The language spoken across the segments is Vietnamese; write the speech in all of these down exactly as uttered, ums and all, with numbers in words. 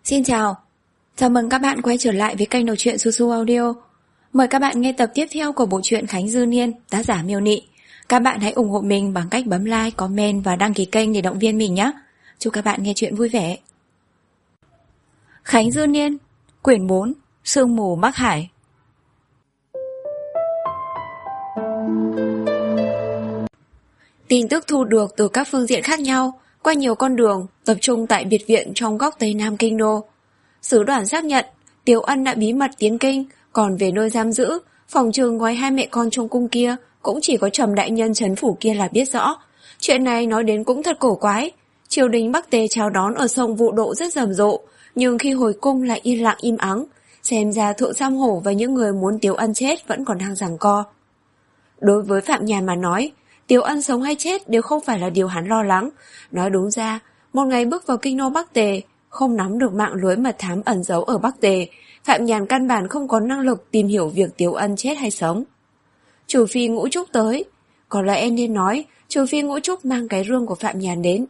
Xin chào, chào mừng các bạn quay trở lại với kênh đọc truyện Su Su Audio. Mời các bạn nghe tập tiếp theo của bộ truyện Khánh Dư Niên, tác giả Miêu Nị. Các bạn hãy ủng hộ mình bằng cách bấm like, comment và đăng ký kênh để động viên mình nhé. Chúc các bạn nghe truyện vui vẻ. Khánh Dư Niên, quyển bốn, Sương mù Bắc Hải. Tin tức thu được từ các phương diện khác nhau, qua nhiều con đường, tập trung tại biệt viện trong góc Tây Nam Kinh Đô. Sứ đoàn xác nhận, Tiếu Ân đã bí mật tiến kinh, còn về nơi giam giữ, phòng trừng ngoài hai mẹ con trong cung kia, cũng chỉ có Trầm đại nhân trấn phủ kia là biết rõ. Chuyện này nói đến cũng thật cổ quái. Triều đình Bắc Tề chào đón ở sông Vụ Độ rất rầm rộ, nhưng khi hồi cung lại yên lặng im ắng. Xem ra Thượng Sam Hổ và những người muốn Tiếu Ân chết vẫn còn đang giằng co. Đối với Phạm Nhàn mà nói, Tiếu Ân sống hay chết đều không phải là điều hắn lo lắng. Nói đúng ra, một ngày bước vào kinh đô Bắc Tề, không nắm được mạng lưới mật thám ẩn giấu ở Bắc Tề, Phạm Nhàn căn bản không có năng lực tìm hiểu việc Tiếu Ân chết hay sống. Trừ phi Ngũ Trúc tới, có lẽ em nên nói, trừ phi Ngũ Trúc mang cái rương của Phạm Nhàn đến.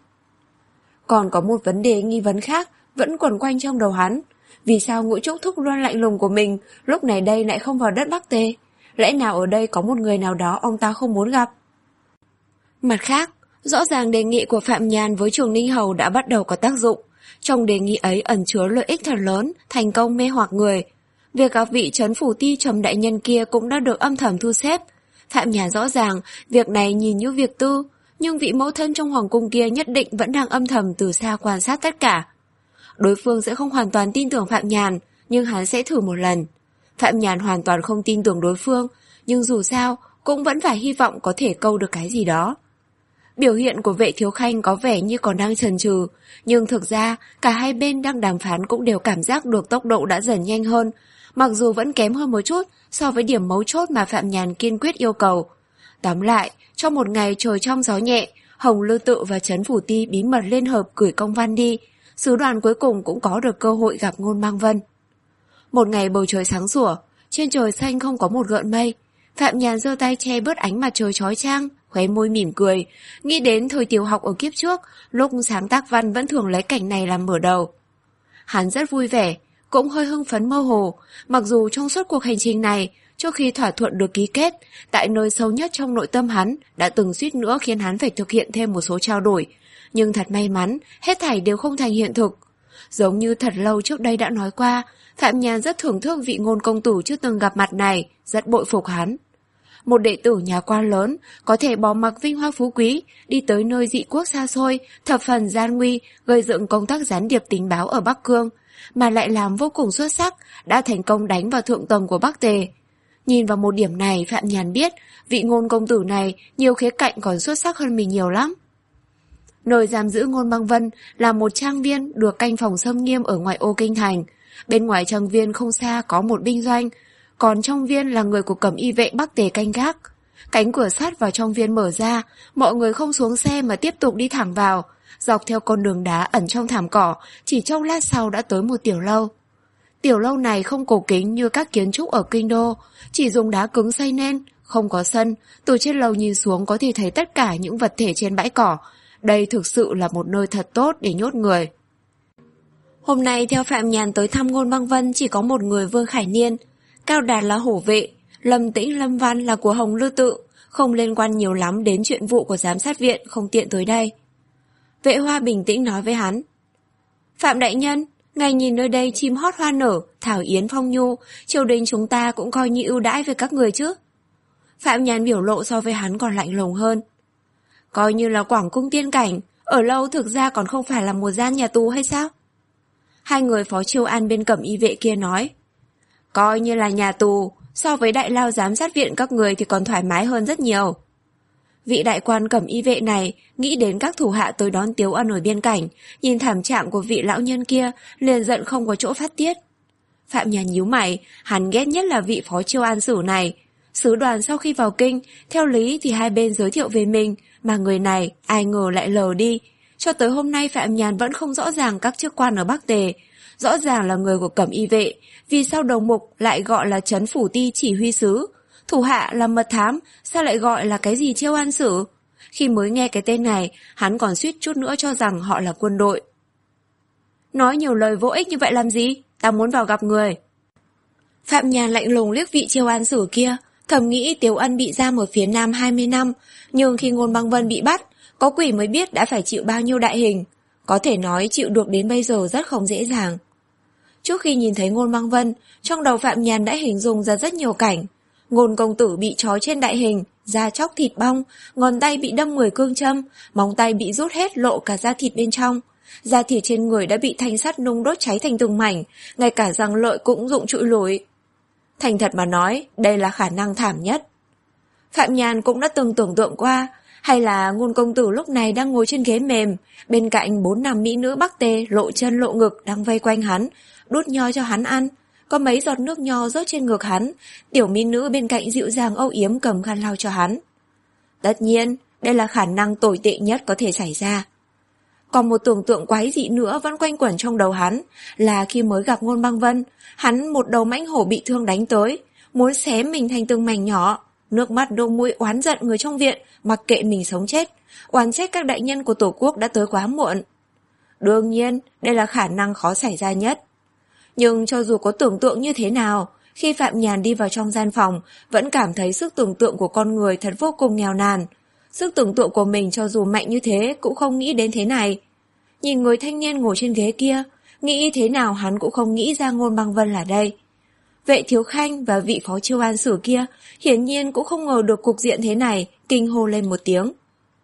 Còn có một vấn đề nghi vấn khác vẫn quẩn quanh trong đầu hắn. Vì sao Ngũ Trúc thúc luôn lạnh lùng của mình lúc này đây lại không vào đất Bắc Tề? Lẽ nào ở đây có một người nào đó ông ta không muốn gặp? Mặt khác, rõ ràng đề nghị của Phạm Nhàn với Trường Ninh Hầu đã bắt đầu có tác dụng. Trong đề nghị ấy ẩn chứa lợi ích thật lớn, thành công mê hoặc người. Việc gặp vị trấn phủ ti Trầm đại nhân kia cũng đã được âm thầm thu xếp. Phạm Nhàn rõ ràng, việc này nhìn như việc tư, nhưng vị mẫu thân trong hoàng cung kia nhất định vẫn đang âm thầm từ xa quan sát tất cả. Đối phương sẽ không hoàn toàn tin tưởng Phạm Nhàn, nhưng hắn sẽ thử một lần. Phạm Nhàn hoàn toàn không tin tưởng đối phương, nhưng dù sao, cũng vẫn phải hy vọng có thể câu được cái gì đó. Biểu hiện của Vệ Thiếu Khanh có vẻ như còn đang chần chừ, nhưng thực ra cả hai bên đang đàm phán cũng đều cảm giác được tốc độ đã dần nhanh hơn, mặc dù vẫn kém hơn một chút so với điểm mấu chốt mà Phạm Nhàn kiên quyết yêu cầu. Tóm lại, trong một ngày trời trong gió nhẹ, Hồng Lư Tự và Trấn Phủ Ti bí mật liên hợp gửi công văn đi, sứ đoàn cuối cùng cũng có được cơ hội gặp Ngôn Mang Vân. Một ngày bầu trời sáng sủa, trên trời xanh không có một gợn mây. Phạm Nhàn giơ tay che bớt ánh mặt trời chói chang, khóe môi mỉm cười, nghĩ đến thời tiểu học ở kiếp trước, lúc sáng tác văn vẫn thường lấy cảnh này làm mở đầu. Hắn rất vui vẻ, cũng hơi hưng phấn mơ hồ, mặc dù trong suốt cuộc hành trình này, trước khi thỏa thuận được ký kết, tại nơi sâu nhất trong nội tâm hắn đã từng suýt nữa khiến hắn phải thực hiện thêm một số trao đổi, nhưng thật may mắn, hết thảy đều không thành hiện thực. Giống như thật lâu trước đây đã nói qua, Phạm Nhàn rất thưởng thức vị Ngôn công tử chưa từng gặp mặt này, rất bội phục hắn. Một đệ tử nhà quan lớn, có thể bỏ mặc vinh hoa phú quý, đi tới nơi dị quốc xa xôi, thập phần gian nguy, gây dựng công tác gián điệp tình báo ở Bắc Cương, mà lại làm vô cùng xuất sắc, đã thành công đánh vào thượng tầng của Bắc Tề. Nhìn vào một điểm này, Phạm Nhàn biết, vị Ngôn công tử này nhiều khía cạnh còn xuất sắc hơn mình nhiều lắm. Nơi giam giữ Ngôn Mang Vân là một trang viên được canh phòng xâm nghiêm ở ngoại ô kinh thành. Bên ngoài trang viên không xa có một binh doanh, còn trong viên là người của Cẩm Y vệ Bắc Tề canh gác. Cánh cửa sắt vào trong viên mở ra, mọi người không xuống xe mà tiếp tục đi thẳng vào, dọc theo con đường đá ẩn trong thảm cỏ, chỉ trong lát sau đã tới một tiểu lâu. Tiểu lâu này không cổ kính như các kiến trúc ở kinh đô, chỉ dùng đá cứng xây nên, không có sân, từ trên lầu nhìn xuống có thể thấy tất cả những vật thể trên bãi cỏ. Đây thực sự là một nơi thật tốt để nhốt người. Hôm nay theo Phạm Nhàn tới thăm Ngôn Mang Vân chỉ có một người Vương Khải Niên, Cao Đạt là hổ vệ, Lâm Tĩnh Lâm Văn là của Hồng Lư Tự, không liên quan nhiều lắm đến chuyện vụ của giám sát viện, không tiện tới đây. Vệ Hoa bình tĩnh nói với hắn. Phạm đại nhân, ngài nhìn nơi đây chim hót hoa nở, thảo yến phong nhu, triều đình chúng ta cũng coi như ưu đãi với các người chứ. Phạm Nhàn biểu lộ so với hắn còn lạnh lùng hơn. Coi như là Quảng Cung tiên cảnh, ở lâu thực ra còn không phải là một gian nhà tù hay sao? Hai người phó Chiêu An bên Cẩm Y vệ kia nói. Coi như là nhà tù, so với đại lao giám sát viện các người thì còn thoải mái hơn rất nhiều. Vị đại quan Cẩm Y vệ này nghĩ đến các thủ hạ tới đón Tiếu Ân ở biên cảnh, nhìn thảm trạng của vị lão nhân kia, liền giận không có chỗ phát tiết. Phạm Nhàn nhíu mày, hắn ghét nhất là vị phó Chiêu An sử này. Sứ đoàn sau khi vào kinh, theo lý thì hai bên giới thiệu về mình, mà người này ai ngờ lại lờ đi. Cho tới hôm nay Phạm Nhàn vẫn không rõ ràng các chức quan ở Bắc Tề. Rõ ràng là người của Cẩm Y vệ, vì sao đầu mục lại gọi là Trấn Phủ Ti chỉ huy sứ? Thủ hạ là mật thám, sao lại gọi là cái gì Chiêu An sử? Khi mới nghe cái tên này, hắn còn suýt chút nữa cho rằng họ là quân đội. Nói nhiều lời vô ích như vậy làm gì? Ta muốn vào gặp người. Phạm Nhàn lạnh lùng liếc vị Chiêu An Sử kia, thầm nghĩ Tiếu Ân bị giam ở phía Nam hai mươi năm, nhưng khi Ngôn Băng Vân bị bắt, có quỷ mới biết đã phải chịu bao nhiêu đại hình. Có thể nói chịu được đến bây giờ rất không dễ dàng. Trước khi nhìn thấy Ngôn Băng Vân, trong đầu Phạm Nhàn đã hình dung ra rất nhiều cảnh. Ngôn công tử bị trói trên đại hình, da chóc thịt bong, ngón tay bị đâm mười cương châm, móng tay bị rút hết lộ cả da thịt bên trong. Da thịt trên người đã bị thanh sắt nung đốt cháy thành từng mảnh, ngay cả răng lợi cũng rụng trụi lùi. Thành thật mà nói, đây là khả năng thảm nhất. Phạm Nhàn cũng đã từng tưởng tượng qua, hay là Ngôn công tử lúc này đang ngồi trên ghế mềm, bên cạnh bốn năm mỹ nữ Bắc Tề lộ chân lộ ngực đang vây quanh hắn, đút nho cho hắn ăn, có mấy giọt nước nho rớt trên ngực hắn, tiểu mỹ nữ bên cạnh dịu dàng âu yếm cầm khăn lau cho hắn. Tất nhiên, đây là khả năng tồi tệ nhất có thể xảy ra. Còn một tưởng tượng quái dị nữa vẫn quanh quẩn trong đầu hắn, là khi mới gặp Ngôn Băng Vân, hắn một đầu mãnh hổ bị thương đánh tới, muốn xé mình thành từng mảnh nhỏ, nước mắt đôi mũi oán giận người trong viện, mặc kệ mình sống chết, oán trách các đại nhân của Tổ quốc đã tới quá muộn. Đương nhiên, đây là khả năng khó xảy ra nhất. Nhưng cho dù có tưởng tượng như thế nào, khi Phạm Nhàn đi vào trong gian phòng, vẫn cảm thấy sức tưởng tượng của con người thật vô cùng nghèo nàn. Sức tưởng tượng của mình cho dù mạnh như thế cũng không nghĩ đến thế này. Nhìn người thanh niên ngồi trên ghế kia, nghĩ thế nào hắn cũng không nghĩ ra Ngôn Băng Vân là đây. Vệ Thiếu Khanh và vị phó Chiêu An Sử kia hiển nhiên cũng không ngờ được cục diện thế này, kinh hô lên một tiếng.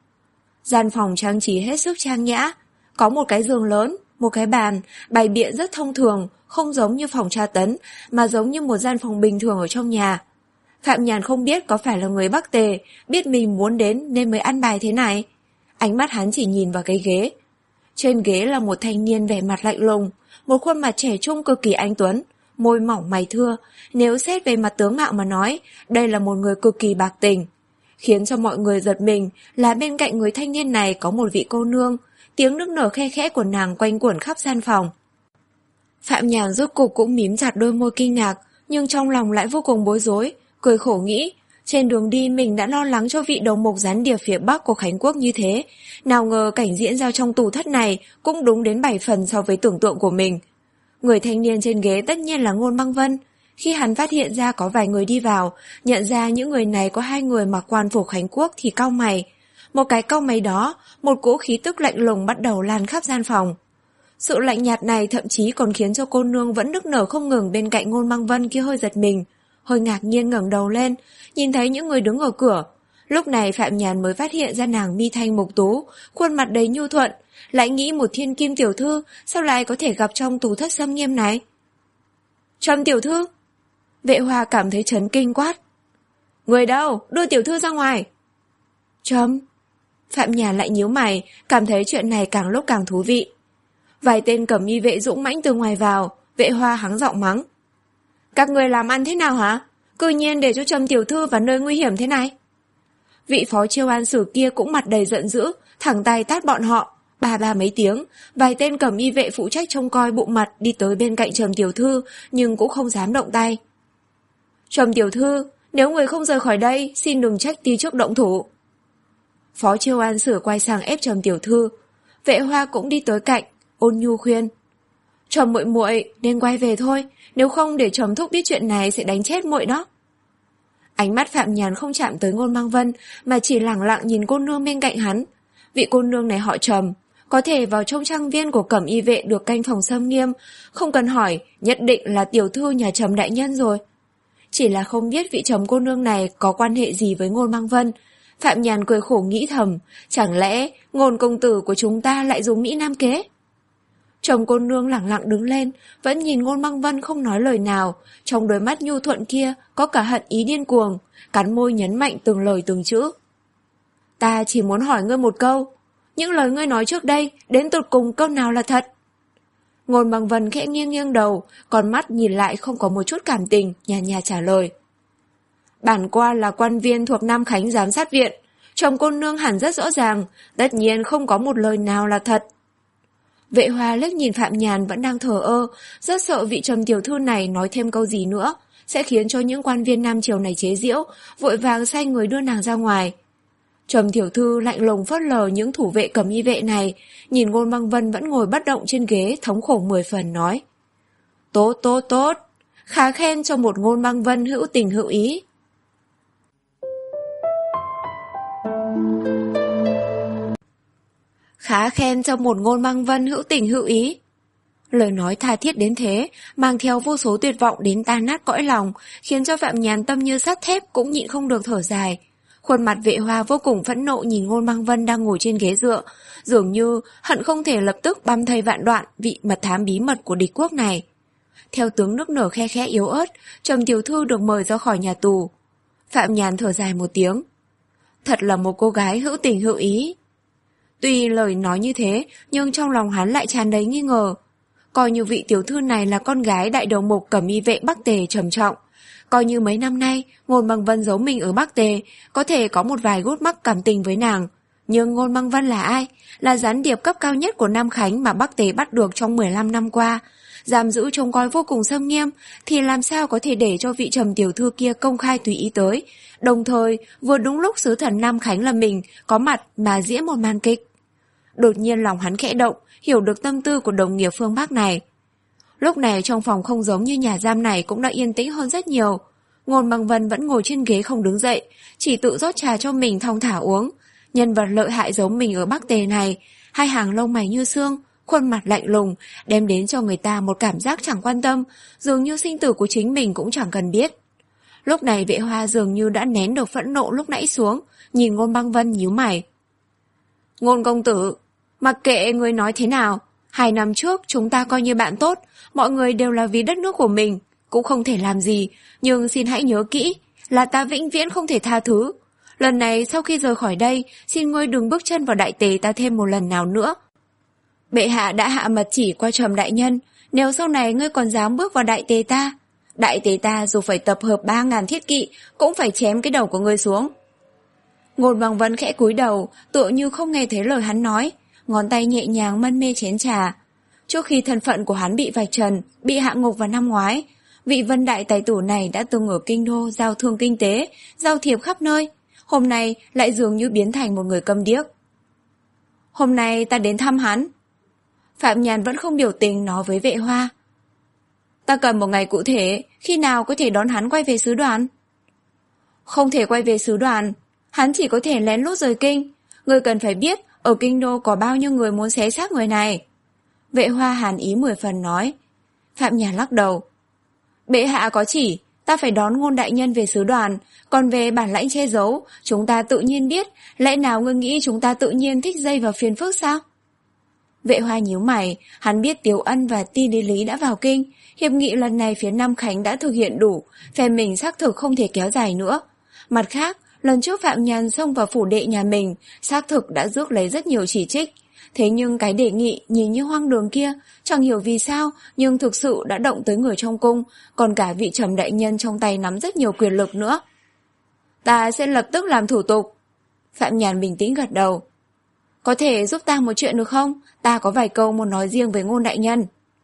Gian phòng trang trí hết sức trang nhã, có một cái giường lớn, một cái bàn, bày biện rất thông thường, không giống như phòng tra tấn, mà giống như một gian phòng bình thường ở trong nhà. Phạm Nhàn không biết có phải là người Bắc Tề, biết mình muốn đến nên mới ăn bài thế này. Ánh mắt hắn chỉ nhìn vào cái ghế. Trên ghế là một thanh niên vẻ mặt lạnh lùng, một khuôn mặt trẻ trung cực kỳ anh tuấn, môi mỏng mày thưa. Nếu xét về mặt tướng mạo mà nói, đây là một người cực kỳ bạc tình. Khiến cho mọi người giật mình là bên cạnh người thanh niên này có một vị cô nương, tiếng nức nở khe khẽ của nàng quanh quẩn khắp gian phòng. Phạm Nhàn rốt cục cũng mím chặt đôi môi kinh ngạc, nhưng trong lòng lại vô cùng bối rối, cười khổ nghĩ, trên đường đi mình đã lo lắng cho vị đầu mục gián điệp phía Bắc của Khánh Quốc như thế, nào ngờ cảnh diễn ra trong tù thất này cũng đúng đến bảy phần so với tưởng tượng của mình. Người thanh niên trên ghế tất nhiên là Ngôn Băng Vân. Khi hắn phát hiện ra có vài người đi vào, nhận ra những người này có hai người mặc quan phục Khánh Quốc thì cau mày. Một cái cau mày đó, một cỗ khí tức lạnh lùng bắt đầu lan khắp gian phòng. Sự lạnh nhạt này thậm chí còn khiến cho cô nương vẫn nức nở không ngừng bên cạnh Ngôn Băng Vân kia hơi giật mình, hơi ngạc nhiên ngẩng đầu lên, nhìn thấy những người đứng ở cửa. Lúc này Phạm Nhàn mới phát hiện ra nàng mi thanh mục tú, khuôn mặt đầy nhu thuận, lại nghĩ một thiên kim tiểu thư sao lại có thể gặp trong tù thất xâm nghiêm này. Trầm tiểu thư! Vệ Hoa cảm thấy chấn kinh quát. Người đâu? Đưa tiểu thư ra ngoài! Trầm! Phạm Nhàn lại nhíu mày, cảm thấy chuyện này càng lúc càng thú vị. Vài tên cẩm y vệ dũng mãnh từ ngoài vào, Vệ Hoa hắng giọng mắng. Các người làm ăn thế nào hả? Cư nhiên để cho Trầm tiểu thư vào nơi nguy hiểm thế này. Vị phó Chiêu An Sử kia cũng mặt đầy giận dữ, thẳng tay tát bọn họ. Ba ba mấy tiếng, vài tên cẩm y vệ phụ trách trông coi bụng mặt đi tới bên cạnh Trầm tiểu thư, nhưng cũng không dám động tay. Trầm tiểu thư, nếu người không rời khỏi đây, xin đừng trách ti trước động thủ. Phó Chiêu An Sử quay sang ép Trầm tiểu thư. Vệ Hoa cũng đi tới cạnh, ôn nhu khuyên. Trầm muội muội nên quay về thôi, nếu không để Trầm thúc biết chuyện này sẽ đánh chết muội đó. Ánh mắt Phạm Nhàn không chạm tới Ngôn Băng Vân, mà chỉ lẳng lặng nhìn cô nương bên cạnh hắn. Vị cô nương này họ Trầm, có thể vào trong trang viên của cẩm y vệ được canh phòng xâm nghiêm, không cần hỏi, nhất định là tiểu thư nhà Trầm đại nhân rồi. Chỉ là không biết vị Trầm cô nương này có quan hệ gì với Ngôn Băng Vân. Phạm Nhàn cười khổ nghĩ thầm, chẳng lẽ Ngôn công tử của chúng ta lại dùng Mỹ Nam kế? Chồng cô nương lẳng lặng đứng lên, vẫn nhìn Ngôn Băng Vân không nói lời nào, trong đôi mắt nhu thuận kia có cả hận ý điên cuồng, cắn môi nhấn mạnh từng lời từng chữ. Ta chỉ muốn hỏi ngươi một câu, những lời ngươi nói trước đây, đến tột cùng câu nào là thật? Ngôn Băng Vân khẽ nghiêng nghiêng đầu, con mắt nhìn lại không có một chút cảm tình, nhàn nhạt trả lời. Bản qua là quan viên thuộc Nam Khánh giám sát viện, chồng cô nương hẳn rất rõ ràng, tất nhiên không có một lời nào là thật. Vệ Hoa liếc nhìn Phạm Nhàn vẫn đang thờ ơ, rất sợ vị Trầm tiểu thư này nói thêm câu gì nữa, sẽ khiến cho những quan viên Nam Triều này chế giễu, vội vàng sai người đưa nàng ra ngoài. Trầm tiểu thư lạnh lùng phớt lờ những thủ vệ cẩm y vệ này, nhìn Ngôn Băng Vân vẫn ngồi bất động trên ghế, thống khổ mười phần nói: Tốt tốt tốt, khá khen cho một Ngôn Băng Vân hữu tình hữu ý. Khá khen cho một Ngôn Băng Vân hữu tình hữu ý. Lời nói tha thiết đến thế, mang theo vô số tuyệt vọng đến tan nát cõi lòng, khiến cho Phạm Nhàn tâm như sắt thép cũng nhịn không được thở dài. Khuôn mặt Vệ Hoa vô cùng phẫn nộ nhìn Ngôn Băng Vân đang ngồi trên ghế dựa, dường như hận không thể lập tức băm thây vạn đoạn vị mật thám bí mật của địch quốc này. Theo tiếng nức nở khe khẽ yếu ớt, Trầm tiểu thư được mời ra khỏi nhà tù. Phạm Nhàn thở dài một tiếng. Thật là một cô gái hữu tình hữu ý. Tuy lời nói như thế, nhưng trong lòng hắn lại tràn đầy nghi ngờ. Coi như vị tiểu thư này là con gái đại đầu mục cẩm y vệ Bắc Tề trầm trọng. Coi như mấy năm nay, Ngôn Băng Vân giấu mình ở Bắc Tề, có thể có một vài gút mắc cảm tình với nàng. Nhưng Ngôn Băng Vân là ai? Là gián điệp cấp cao nhất của Nam Khánh mà Bắc Tề bắt được trong mười lăm năm qua. Giam giữ trông coi vô cùng xâm nghiêm, thì làm sao có thể để cho vị Trầm tiểu thư kia công khai tùy ý tới. Đồng thời, vừa đúng lúc sứ thần Nam Khánh là mình, có mặt mà diễn một màn kịch. Đột nhiên lòng hắn khẽ động, hiểu được tâm tư của đồng nghiệp phương Bắc này. Lúc này trong phòng không giống như nhà giam này cũng đã yên tĩnh hơn rất nhiều. Ngôn Băng Vân vẫn ngồi trên ghế không đứng dậy, chỉ tự rót trà cho mình thong thả uống. Nhân vật lợi hại giống mình ở Bắc Tề này, hai hàng lông mày như xương, khuôn mặt lạnh lùng, đem đến cho người ta một cảm giác chẳng quan tâm, dường như sinh tử của chính mình cũng chẳng cần biết. Lúc này Vệ Hoa dường như đã nén được phẫn nộ lúc nãy xuống, nhìn Ngôn Băng Vân nhíu mày. Ngôn công tử, mặc kệ người nói thế nào, hai năm trước chúng ta coi như bạn tốt, mọi người đều là vì đất nước của mình, cũng không thể làm gì, nhưng xin hãy nhớ kỹ, là ta vĩnh viễn không thể tha thứ. Lần này sau khi rời khỏi đây, xin ngươi đừng bước chân vào đại tề ta thêm một lần nào nữa. Bệ hạ đã hạ mật chỉ qua Trầm đại nhân, nếu sau này ngươi còn dám bước vào đại tề ta, đại tề ta dù phải tập hợp ba ngàn thiết kỵ, cũng phải chém cái đầu của ngươi xuống. Ngôn Băng Vân khẽ cúi đầu, tựa như không nghe thấy lời hắn nói, ngón tay nhẹ nhàng mân mê chén trà. Trước khi thân phận của hắn bị vạch trần, bị hạ ngục vào năm ngoái, vị Vân đại tài tử này đã từng ở kinh đô giao thương kinh tế, giao thiệp khắp nơi, hôm nay lại dường như biến thành một người câm điếc. Hôm nay ta đến thăm hắn. Phạm Nhàn vẫn không biểu tình nói với Vệ Hoa. Ta cần một ngày cụ thể, khi nào có thể đón hắn quay về sứ đoàn? Không thể quay về sứ đoàn, hắn chỉ có thể lén lút rời kinh. Ngươi cần phải biết, ở kinh đô có bao nhiêu người muốn xé xác người này. Vệ Hoa hàn ý mười phần nói. Phạm Nhàn lắc đầu. Bệ hạ có chỉ, ta phải đón Ngôn đại nhân về sứ đoàn, còn về bản lãnh che giấu, chúng ta tự nhiên biết, lẽ nào ngươi nghĩ chúng ta tự nhiên thích dây vào phiền phức sao? Vệ Hoa nhíu mày, hắn biết Tiếu Ân và Ti Lý Lý đã vào kinh, hiệp nghị lần này phía Nam Khánh đã thực hiện đủ, phe mình xác thực không thể kéo dài nữa. Mặt khác, lần trước Phạm Nhàn xông vào phủ đệ nhà mình, xác thực đã rước lấy rất nhiều chỉ trích. Thế nhưng cái đề nghị nhìn như hoang đường kia, chẳng hiểu vì sao, nhưng thực sự đã động tới người trong cung, còn cả vị Trầm đại nhân trong tay nắm rất nhiều quyền lực nữa. Ta sẽ lập tức làm thủ tục. Phạm Nhàn bình tĩnh gật đầu. Có thể giúp ta một chuyện được không? Ta có vài câu muốn nói riêng với Ngôn đại nhân.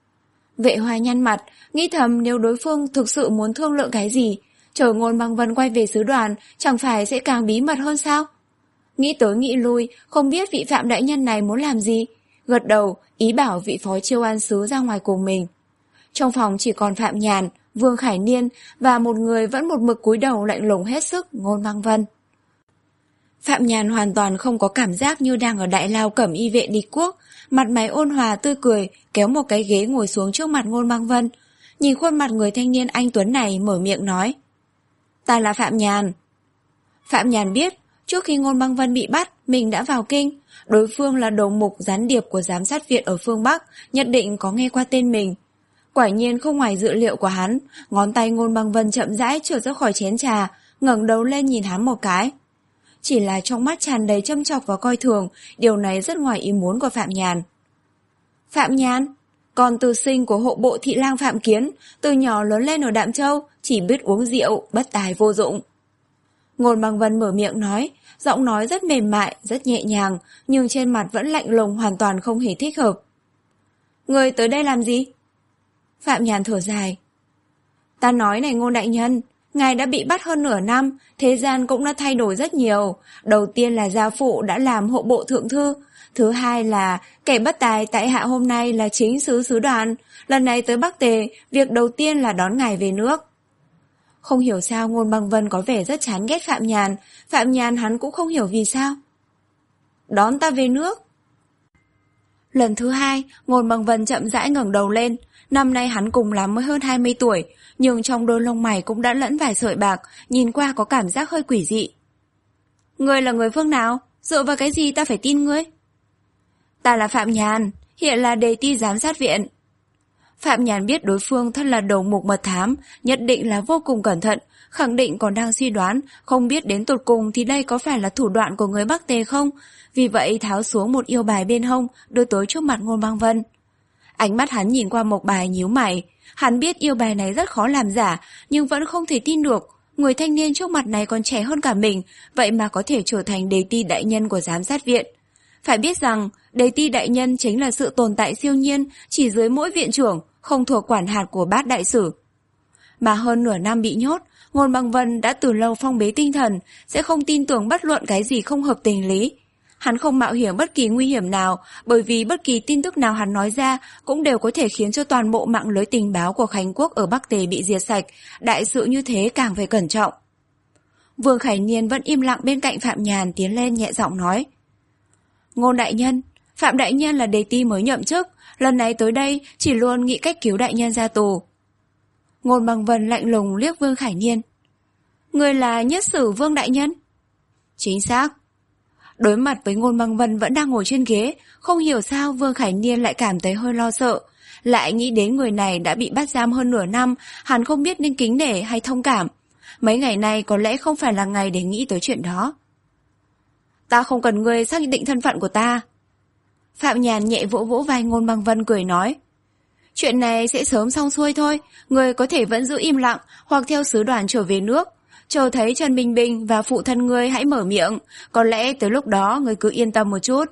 Vệ Hoa nhăn mặt, nghĩ thầm nếu đối phương thực sự muốn thương lượng cái gì, chờ Ngôn Băng Vân quay về sứ đoàn, chẳng phải sẽ càng bí mật hơn sao? Nghĩ tới nghĩ lui, không biết vị Phạm đại nhân này muốn làm gì. Gật đầu, ý bảo vị phó chiêu an sứ ra ngoài cùng mình. Trong phòng chỉ còn Phạm Nhàn, Vương Khải Niên và một người vẫn một mực cúi đầu lạnh lùng hết sức, Ngôn Băng Vân. Phạm Nhàn hoàn toàn không có cảm giác như đang ở đại lao cẩm y vệ địch quốc, mặt mày ôn hòa tươi cười, kéo một cái ghế ngồi xuống trước mặt Ngôn Băng Vân. Nhìn khuôn mặt người thanh niên anh tuấn này mở miệng nói. Ta là Phạm Nhàn. Phạm Nhàn biết, trước khi Ngôn Băng Vân bị bắt, mình đã vào kinh. Đối phương là đầu mục gián điệp của giám sát viện ở phương Bắc, nhất định có nghe qua tên mình. Quả nhiên không ngoài dự liệu của hắn, ngón tay Ngôn Băng Vân chậm rãi trượt ra khỏi chén trà, ngẩng đầu lên nhìn hắn một cái. Chỉ là trong mắt tràn đầy châm chọc và coi thường, điều này rất ngoài ý muốn của Phạm Nhàn. Phạm Nhàn, con tư sinh của hộ bộ thị lang Phạm Kiến, từ nhỏ lớn lên ở Đạm Châu, chỉ biết uống rượu, bất tài vô dụng. Ngôn Băng Vân mở miệng nói, giọng nói rất mềm mại, rất nhẹ nhàng, nhưng trên mặt vẫn lạnh lùng hoàn toàn không hề thích hợp. Người tới đây làm gì? Phạm Nhàn thở dài. Ta nói này Ngôn đại nhân, Ngài đã bị bắt hơn nửa năm, thế gian cũng đã thay đổi rất nhiều. Đầu tiên là gia phụ đã làm hộ bộ thượng thư. Thứ hai là kẻ bất tài tại hạ hôm nay là chính sứ sứ đoàn. Lần này tới Bắc Tề, việc đầu tiên là đón ngài về nước. Không hiểu sao Ngôn Băng Vân có vẻ rất chán ghét Phạm Nhàn. Phạm Nhàn hắn cũng không hiểu vì sao. Đón ta về nước. Lần thứ hai, Ngôn Băng Vân chậm rãi ngẩng đầu lên. Năm nay hắn cùng lắm mới hơn hai mươi tuổi, nhưng trong đôi lông mày cũng đã lẫn vài sợi bạc, nhìn qua có cảm giác hơi quỷ dị. Ngươi là người phương nào? Dựa vào cái gì ta phải tin ngươi? Ta là Phạm Nhàn, hiện là đề ti giám sát viện. Phạm Nhàn biết đối phương thân là đầu mục mật thám, nhất định là vô cùng cẩn thận, khẳng định còn đang suy đoán, không biết đến tột cùng thì đây có phải là thủ đoạn của người Bắc Tề không? Vì vậy tháo xuống một yêu bài bên hông, đưa tới trước mặt Ngôn Băng Vân. Ánh mắt hắn nhìn qua một bài nhíu mày, hắn biết yêu bài này rất khó làm giả, nhưng vẫn không thể tin được. Người thanh niên trước mặt này còn trẻ hơn cả mình, vậy mà có thể trở thành đề ti đại nhân của giám sát viện. Phải biết rằng, đề ti đại nhân chính là sự tồn tại siêu nhiên, chỉ dưới mỗi viện trưởng, không thuộc quản hạt của bát đại sử. Mà hơn nửa năm bị nhốt, Ngôn Băng Vân đã từ lâu phong bế tinh thần, sẽ không tin tưởng bất luận cái gì không hợp tình lý. Hắn không mạo hiểm bất kỳ nguy hiểm nào, bởi vì bất kỳ tin tức nào hắn nói ra cũng đều có thể khiến cho toàn bộ mạng lưới tình báo của Khánh Quốc ở Bắc Tề bị diệt sạch, đại sự như thế càng phải cẩn trọng. Vương Khải Niên vẫn im lặng bên cạnh Phạm Nhàn, tiến lên nhẹ giọng nói. Ngôn đại nhân, Phạm đại nhân là đề ti mới nhậm chức, lần này tới đây chỉ luôn nghĩ cách cứu đại nhân ra tù. Ngôn Băng Vân lạnh lùng liếc Vương Khải Niên. Người là nhất sử Vương đại nhân? Chính xác. Đối mặt với Ngôn Băng Vân vẫn đang ngồi trên ghế, không hiểu sao Vương Khải Niên lại cảm thấy hơi lo sợ. Lại nghĩ đến người này đã bị bắt giam hơn nửa năm, hắn không biết nên kính nể hay thông cảm. Mấy ngày nay có lẽ không phải là ngày để nghĩ tới chuyện đó. Ta không cần ngươi xác định thân phận của ta. Phạm Nhàn nhẹ vỗ vỗ vai Ngôn Băng Vân cười nói. Chuyện này sẽ sớm xong xuôi thôi, ngươi có thể vẫn giữ im lặng hoặc theo sứ đoàn trở về nước. Chờ thấy Trần Bình Bình và phụ thân ngươi hãy mở miệng, có lẽ tới lúc đó ngươi cứ yên tâm một chút.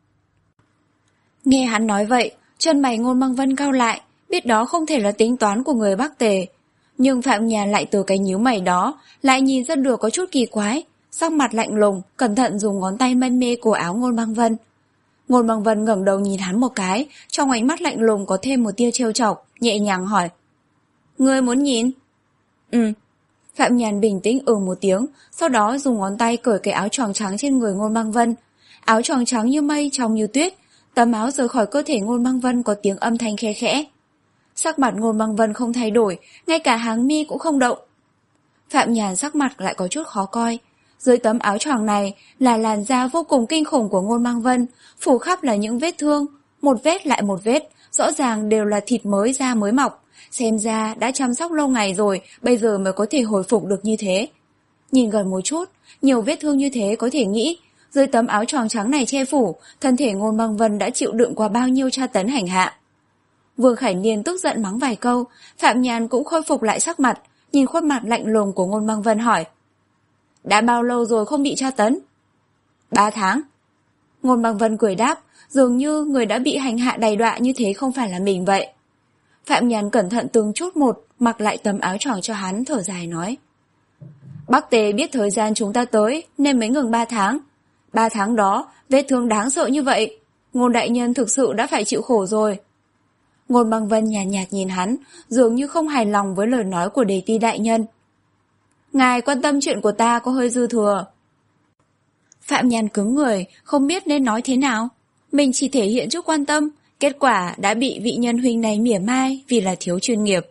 Nghe hắn nói vậy, chân mày Ngôn Băng Vân cau lại, biết đó không thể là tính toán của người Bắc Tề. Nhưng Phạm Nhàn lại từ cái nhíu mày đó, lại nhìn ra được có chút kỳ quái, sắc mặt lạnh lùng, cẩn thận dùng ngón tay mân mê cổ áo Ngôn Băng Vân. Ngôn Băng Vân ngẩng đầu nhìn hắn một cái, trong ánh mắt lạnh lùng có thêm một tia trêu chọc, nhẹ nhàng hỏi. Ngươi muốn nhìn? Ừ. Phạm Nhàn bình tĩnh ừ một tiếng, sau đó dùng ngón tay cởi cái áo choàng trắng trên người Ngôn Băng Vân. Áo choàng trắng như mây, trong như tuyết, tấm áo rời khỏi cơ thể Ngôn Băng Vân có tiếng âm thanh khe khẽ. Sắc mặt Ngôn Băng Vân không thay đổi, ngay cả hàng mi cũng không động. Phạm Nhàn sắc mặt lại có chút khó coi. Dưới tấm áo choàng này là làn da vô cùng kinh khủng của Ngôn Băng Vân, phủ khắp là những vết thương, một vết lại một vết, rõ ràng đều là thịt mới da mới mọc. Xem ra đã chăm sóc lâu ngày rồi, bây giờ mới có thể hồi phục được như thế. Nhìn gần một chút, nhiều vết thương như thế có thể nghĩ, dưới tấm áo choàng trắng này che phủ, thân thể Ngôn Băng Vân đã chịu đựng qua bao nhiêu tra tấn hành hạ. Vương Khải Niên tức giận mắng vài câu, Phạm Nhàn cũng khôi phục lại sắc mặt, nhìn khuôn mặt lạnh lùng của Ngôn Băng Vân hỏi. Đã bao lâu rồi không bị tra tấn? Ba tháng. Ngôn Băng Vân cười đáp, dường như người đã bị hành hạ đầy đọa như thế không phải là mình vậy. Phạm Nhàn cẩn thận từng chút một, mặc lại tấm áo choàng cho hắn, thở dài nói. Bắc Tề biết thời gian chúng ta tới, nên mới ngừng ba tháng. Ba tháng đó, vết thương đáng sợ như vậy, Ngôn đại nhân thực sự đã phải chịu khổ rồi. Ngôn Băng Vân nhàn nhạt, nhạt nhìn hắn, dường như không hài lòng với lời nói của đề ti đại nhân. Ngài quan tâm chuyện của ta có hơi dư thừa. Phạm Nhàn cứng người, không biết nên nói thế nào. Mình chỉ thể hiện chút quan tâm, kết quả đã bị vị nhân huynh này mỉa mai vì là thiếu chuyên nghiệp.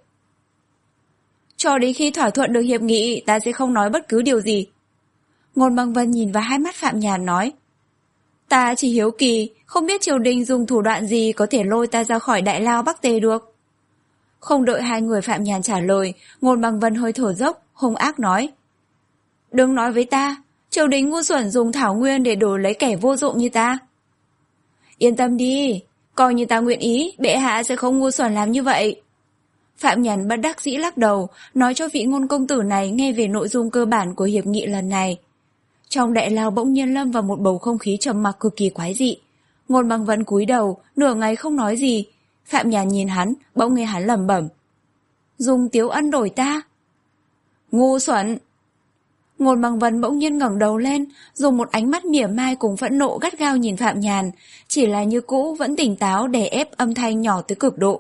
Cho đến khi thỏa thuận được hiệp nghị, ta sẽ không nói bất cứ điều gì. Ngôn Băng Vân nhìn vào hai mắt Phạm Nhàn nói. Ta chỉ hiếu kỳ, không biết triều đình dùng thủ đoạn gì có thể lôi ta ra khỏi đại lao Bắc Tề được. Không đợi hai người Phạm Nhàn trả lời, Ngôn Băng Vân hơi thở dốc, hung ác nói. Đừng nói với ta, triều đình ngu xuẩn dùng thảo nguyên để đổi lấy kẻ vô dụng như ta. Yên tâm đi, coi như ta nguyện ý, bệ hạ sẽ không ngu xuẩn làm như vậy. Phạm Nhàn bất đắc dĩ lắc đầu, nói cho vị Ngôn công tử này nghe về nội dung cơ bản của hiệp nghị lần này. Trong đại lao bỗng nhiên lâm vào một bầu không khí trầm mặc cực kỳ quái dị. Ngôn Băng Vân cúi đầu, nửa ngày không nói gì. Phạm Nhàn nhìn hắn, bỗng nghe hắn lẩm bẩm. Dùng Tiếu Ân đổi ta. Ngu xuẩn! Ngôn Bằng Vân bỗng nhiên ngẩng đầu lên, dùng một ánh mắt mỉa mai cùng phẫn nộ gắt gao nhìn Phạm Nhàn, chỉ là như cũ vẫn tỉnh táo đè ép âm thanh nhỏ tới cực độ.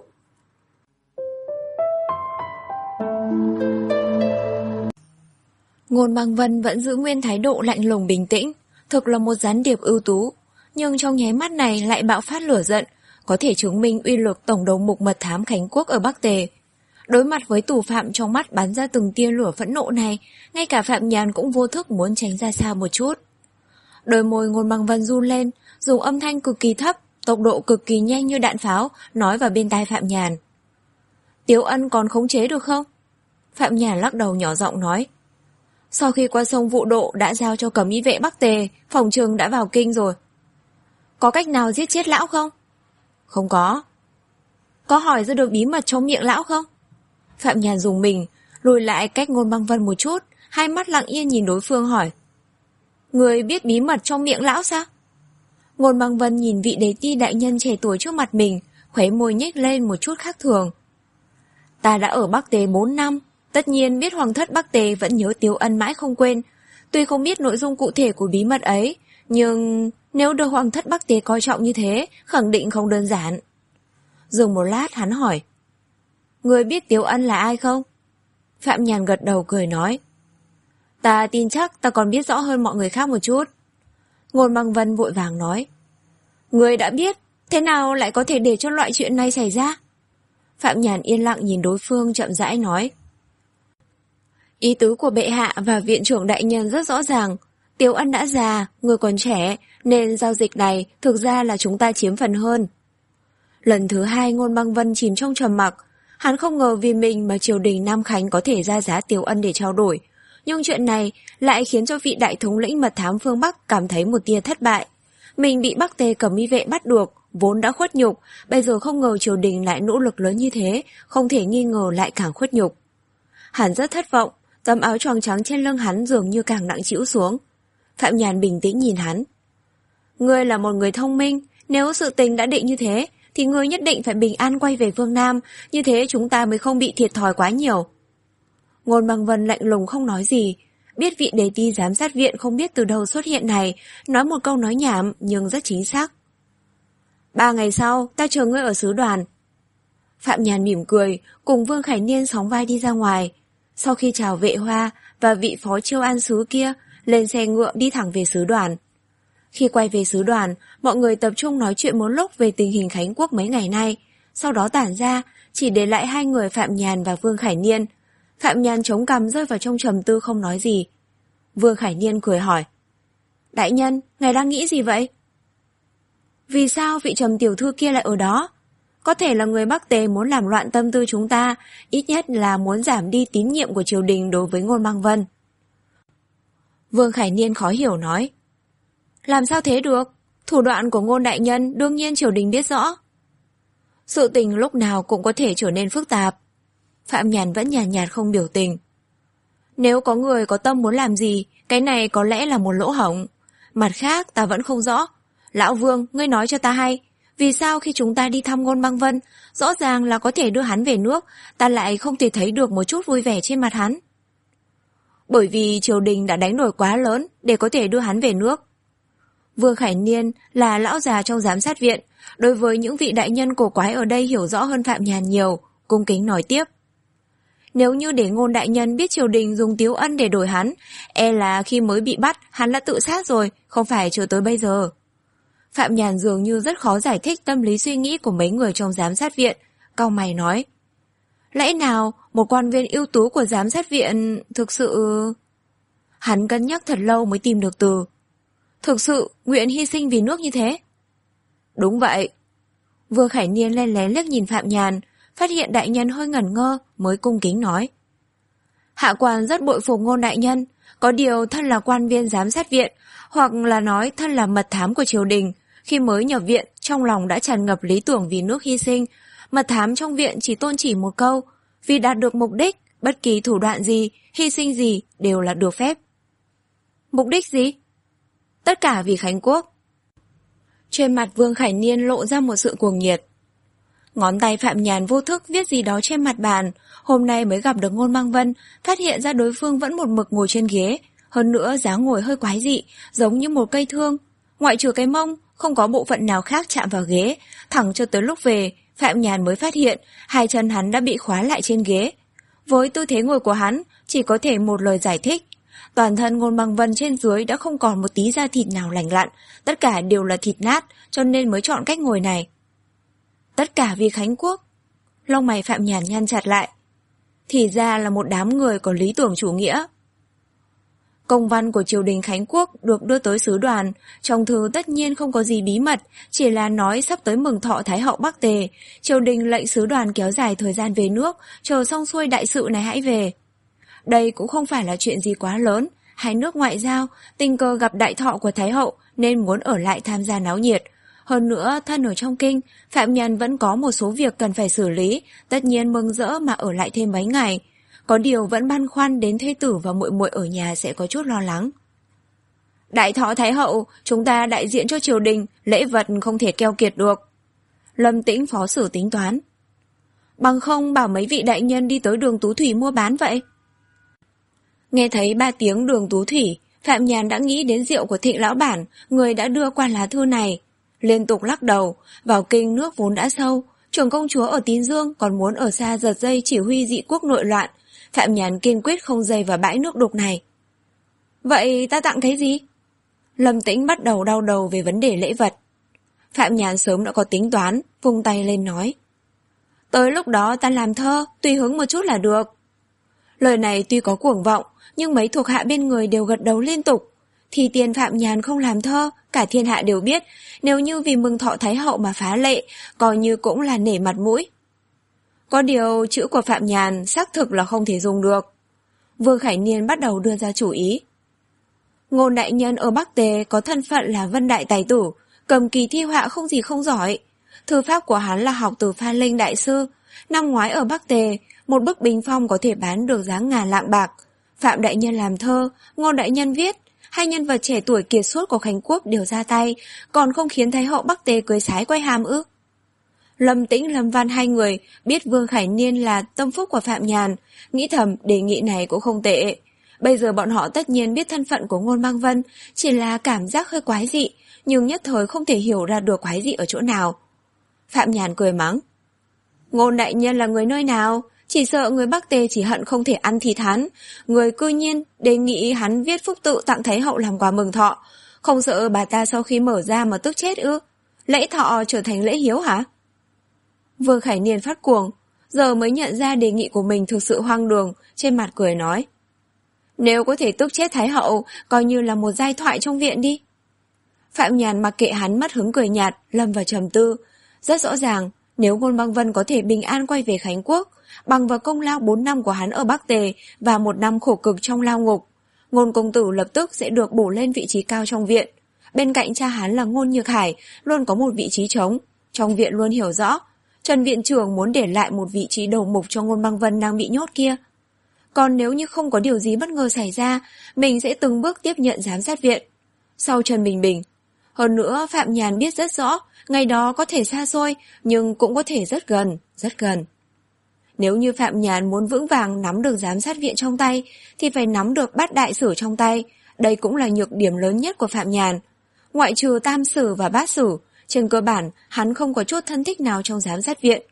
Ngôn Bằng Vân vẫn giữ nguyên thái độ lạnh lùng bình tĩnh, thực là một gián điệp ưu tú, nhưng trong nháy mắt này lại bạo phát lửa giận, có thể chứng minh uy lực tổng đầu mục mật thám Khánh Quốc ở Bắc Tề. Đối mặt với tù phạm trong mắt bắn ra từng tia lửa phẫn nộ này, ngay cả Phạm Nhàn cũng vô thức muốn tránh ra xa một chút. Đôi môi Ngôn Bằng Vân run lên, dùng âm thanh cực kỳ thấp, tốc độ cực kỳ nhanh như đạn pháo, nói vào bên tai Phạm Nhàn. Tiếu Ân còn khống chế được không? Phạm Nhàn lắc đầu nhỏ giọng nói. Sau khi qua sông Vụ Độ đã giao cho cẩm y vệ Bắc Tề, phòng trường đã vào kinh rồi. Có cách nào giết chết lão không? Không có. Có hỏi ra được bí mật trong miệng lão không? Phạm Nhàn dùng mình, lùi lại cách Ngôn Bằng Vân một chút, hai mắt lặng yên nhìn đối phương hỏi. Người biết bí mật trong miệng lão sao? Ngôn Bằng Vân nhìn vị đế ti đại nhân trẻ tuổi trước mặt mình, khóe môi nhếch lên một chút khác thường. Ta đã ở Bắc Tề bốn năm, tất nhiên biết hoàng thất Bắc Tề vẫn nhớ Tiếu Ân mãi không quên. Tuy không biết nội dung cụ thể của bí mật ấy, nhưng nếu được hoàng thất Bắc Tề coi trọng như thế, khẳng định không đơn giản. Dừng một lát hắn hỏi. Người biết Tiếu Ân là ai không? Phạm Nhàn gật đầu cười nói. Ta tin chắc ta còn biết rõ hơn mọi người khác một chút. Ngôn Bằng Vân vội vàng nói. Người đã biết, thế nào lại có thể để cho loại chuyện này xảy ra? Phạm Nhàn yên lặng nhìn đối phương chậm rãi nói. Ý tứ của bệ hạ và viện trưởng đại nhân rất rõ ràng. Tiếu Ân đã già, người còn trẻ, nên giao dịch này thực ra là chúng ta chiếm phần hơn. Lần thứ hai Ngôn Bằng Vân chìm trong trầm mặc. Hắn không ngờ vì mình mà triều đình Nam Khánh có thể ra giá Tiếu Ân để trao đổi. Nhưng chuyện này lại khiến cho vị đại thống lĩnh mật thám phương Bắc cảm thấy một tia thất bại. Mình bị Bắc Tề cẩm y vệ bắt được, vốn đã khuất nhục, bây giờ không ngờ triều đình lại nỗ lực lớn như thế, không thể nghi ngờ lại càng khuất nhục. Hắn rất thất vọng, tấm áo choàng trắng trên lưng hắn dường như càng nặng trĩu xuống. Phạm Nhàn bình tĩnh nhìn hắn. Ngươi là một người thông minh, nếu sự tình đã định như thế, thì ngươi nhất định phải bình an quay về phương Nam, như thế chúng ta mới không bị thiệt thòi quá nhiều. Ngôn Bằng Vân lạnh lùng không nói gì, biết vị đế ti giám sát viện không biết từ đâu xuất hiện này, nói một câu nói nhảm nhưng rất chính xác. Ba ngày sau, ta chờ ngươi ở sứ đoàn. Phạm Nhàn mỉm cười, cùng Vương Khải Niên sóng vai đi ra ngoài. Sau khi chào vệ hoa và vị phó chiêu an sứ kia, lên xe ngựa đi thẳng về sứ đoàn. Khi quay về sứ đoàn, mọi người tập trung nói chuyện một lúc về tình hình Khánh Quốc mấy ngày nay, sau đó tản ra, chỉ để lại hai người Phạm Nhàn và Vương Khải Niên. Phạm Nhàn chống cằm rơi vào trong trầm tư không nói gì. Vương Khải Niên cười hỏi. Đại nhân, ngài đang nghĩ gì vậy? Vì sao vị Trầm tiểu thư kia lại ở đó? Có thể là người Bắc Tề muốn làm loạn tâm tư chúng ta, ít nhất là muốn giảm đi tín nhiệm của triều đình đối với Ngôn Bằng Vân. Vương Khải Niên khó hiểu nói. Làm sao thế được? Thủ đoạn của Ngôn đại nhân đương nhiên triều đình biết rõ. Sự tình lúc nào cũng có thể trở nên phức tạp. Phạm Nhàn vẫn nhàn nhạt, nhạt không biểu tình. Nếu có người có tâm muốn làm gì, cái này có lẽ là một lỗ hổng. Mặt khác ta vẫn không rõ. Lão Vương, ngươi nói cho ta hay, vì sao khi chúng ta đi thăm Ngôn Bằng Vân, rõ ràng là có thể đưa hắn về nước, ta lại không thể thấy được một chút vui vẻ trên mặt hắn? Bởi vì triều đình đã đánh đổi quá lớn để có thể đưa hắn về nước. Vương Khải Niên là lão già trong giám sát viện, đối với những vị đại nhân cổ quái ở đây hiểu rõ hơn Phạm Nhàn nhiều, cung kính nói tiếp. Nếu như để Ngôn đại nhân biết triều đình dùng Tiếu Ân để đổi hắn, e là khi mới bị bắt hắn đã tự sát rồi, không phải chờ tới bây giờ. Phạm Nhàn dường như rất khó giải thích tâm lý suy nghĩ của mấy người trong giám sát viện, cau mày nói. Lẽ nào một quan viên ưu tú của giám sát viện thực sự... Hắn cân nhắc thật lâu mới tìm được từ. Thực sự nguyện hy sinh vì nước như thế? Đúng vậy. Vương Khải Niên len lén liếc nhìn Phạm Nhàn, phát hiện đại nhân hơi ngẩn ngơ mới cung kính nói. Hạ quan rất bội phục Ngôn đại nhân, có điều thân là quan viên giám sát viện, hoặc là nói thân là mật thám của triều đình, khi mới nhập viện trong lòng đã tràn ngập lý tưởng vì nước hy sinh. Mật thám trong viện chỉ tôn chỉ một câu, vì đạt được mục đích, bất kỳ thủ đoạn gì, hy sinh gì đều là được phép. Mục đích gì? Tất cả vì Khánh Quốc. Trên mặt Vương Khải Niên lộ ra một sự cuồng nhiệt. Ngón tay Phạm Nhàn vô thức viết gì đó trên mặt bàn. Hôm nay mới gặp được Ngôn Băng Vân, phát hiện ra đối phương vẫn một mực ngồi trên ghế. Hơn nữa dáng ngồi hơi quái dị, giống như một cây thương. Ngoại trừ cái mông, không có bộ phận nào khác chạm vào ghế. Thẳng cho tới lúc về, Phạm Nhàn mới phát hiện hai chân hắn đã bị khóa lại trên ghế. Với tư thế ngồi của hắn, chỉ có thể một lời giải thích. Toàn thân Ngôn Băng Vân trên dưới đã không còn một tí da thịt nào lành lặn, tất cả đều là thịt nát, cho nên mới chọn cách ngồi này. Tất cả vì Khánh Quốc. Lông mày Phạm Nhàn nhăn chặt lại. Thì ra là một đám người có lý tưởng chủ nghĩa. Công văn của triều đình Khánh Quốc được đưa tới sứ đoàn, trong thư tất nhiên không có gì bí mật, chỉ là nói sắp tới mừng thọ Thái hậu Bắc Tề, triều đình lệnh sứ đoàn kéo dài thời gian về nước, chờ xong xuôi đại sự này hãy về. Đây cũng không phải là chuyện gì quá lớn, hai nước ngoại giao, tình cờ gặp đại thọ của Thái hậu nên muốn ở lại tham gia náo nhiệt. Hơn nữa, thân ở trong kinh, Phạm Nhân vẫn có một số việc cần phải xử lý, tất nhiên mừng rỡ mà ở lại thêm mấy ngày. Có điều vẫn băn khoăn đến thê tử và muội muội ở nhà sẽ có chút lo lắng. Đại thọ Thái hậu, chúng ta đại diện cho triều đình, lễ vật không thể keo kiệt được. Lâm Tĩnh phó sử tính toán. Bằng không bảo mấy vị đại nhân đi tới Đường Tú Thủy mua bán vậy. Nghe thấy ba tiếng Đường Tú Thủy, Phạm Nhàn đã nghĩ đến rượu của Thịnh lão bản, người đã đưa qua lá thư này. Liên tục lắc đầu, vào kinh nước vốn đã sâu, trưởng công chúa ở Tín Dương còn muốn ở xa giật dây chỉ huy dị quốc nội loạn. Phạm Nhàn kiên quyết không dây vào bãi nước đục này. Vậy ta tặng cái gì? Lâm Tĩnh bắt đầu đau đầu về vấn đề lễ vật. Phạm Nhàn sớm đã có tính toán, vung tay lên nói. Tới lúc đó ta làm thơ, tùy hứng một chút là được. Lời này tuy có cuồng vọng, nhưng mấy thuộc hạ bên người đều gật đầu liên tục. Thì tiền Phạm Nhàn không làm thơ, cả thiên hạ đều biết, nếu như vì mừng thọ Thái hậu mà phá lệ, coi như cũng là nể mặt mũi. Có điều chữ của Phạm Nhàn xác thực là không thể dùng được. Vương Khải Niên bắt đầu đưa ra chủ ý. Ngôn đại nhân ở Bắc Tề có thân phận là Vân Đại Tài Tử, cầm kỳ thi họa không gì không giỏi. Thư pháp của hắn là học từ Phan Linh Đại Sư. Năm ngoái ở Bắc Tề, một bức bình phong có thể bán được giá ngàn lạng bạc. Phạm đại nhân làm thơ, Ngôn đại nhân viết, hai nhân vật trẻ tuổi kiệt xuất của Khánh Quốc đều ra tay, còn không khiến Thái hậu Bắc Tề cười sái quay hàm ư? Lâm Tĩnh, Lâm Văn hai người biết Vương Khải Niên là tâm phúc của Phạm Nhàn, nghĩ thầm đề nghị này cũng không tệ. Bây giờ bọn họ tất nhiên biết thân phận của Ngôn Băng Vân, chỉ là cảm giác hơi quái dị, nhưng nhất thời không thể hiểu ra được quái dị ở chỗ nào. Phạm Nhàn cười mắng. Ngôn đại nhân là người nơi nào? Chỉ sợ người Bắc Tề chỉ hận không thể ăn thịt hắn. Người cư nhiên đề nghị hắn viết phúc tự tặng Thái hậu làm quà mừng thọ. Không sợ bà ta sau khi mở ra mà tức chết ư? Lễ thọ trở thành lễ hiếu hả? Vương Khải Niên phát cuồng, giờ mới nhận ra đề nghị của mình thực sự hoang đường, trên mặt cười nói. Nếu có thể tức chết Thái hậu, coi như là một giai thoại trong viện đi. Phạm Nhàn mặc kệ hắn mất hứng cười nhạt, lâm vào trầm tư. Rất rõ ràng, nếu Ngôn Băng Vân có thể bình an quay về Khánh Quốc, bằng vào công lao bốn năm của hắn ở Bắc Tề và một năm khổ cực trong lao ngục, Ngôn công tử lập tức sẽ được bổ lên vị trí cao trong viện. Bên cạnh cha hắn là Ngôn Nhược Hải luôn có một vị trí trống, trong viện luôn hiểu rõ, Trần viện trưởng muốn để lại một vị trí đầu mục cho Ngôn Băng Vân đang bị nhốt kia. Còn nếu như không có điều gì bất ngờ xảy ra, mình sẽ từng bước tiếp nhận giám sát viện. Sau Trần Bình Bình. Hơn nữa, Phạm Nhàn biết rất rõ, ngày đó có thể xa xôi, nhưng cũng có thể rất gần, rất gần. Nếu như Phạm Nhàn muốn vững vàng nắm được giám sát viện trong tay, thì phải nắm được bát đại sử trong tay. Đây cũng là nhược điểm lớn nhất của Phạm Nhàn. Ngoại trừ tam sử và bát sử, trên cơ bản hắn không có chút thân thích nào trong giám sát viện.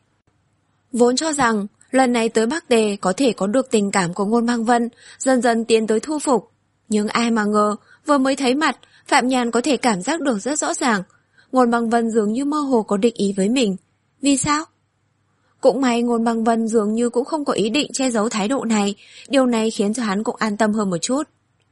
Vốn cho rằng lần này tới Bắc Tề có thể có được tình cảm của Ngôn Băng Vân, dần dần tiến tới thu phục. Nhưng ai mà ngờ, vừa mới thấy mặt, Phạm Nhàn có thể cảm giác được rất rõ ràng. Ngôn Băng Vân dường như mơ hồ có địch ý với mình. Vì sao? Cũng may Ngôn Băng Vân dường như cũng không có ý định che giấu thái độ này, điều này khiến cho hắn cũng an tâm hơn một chút.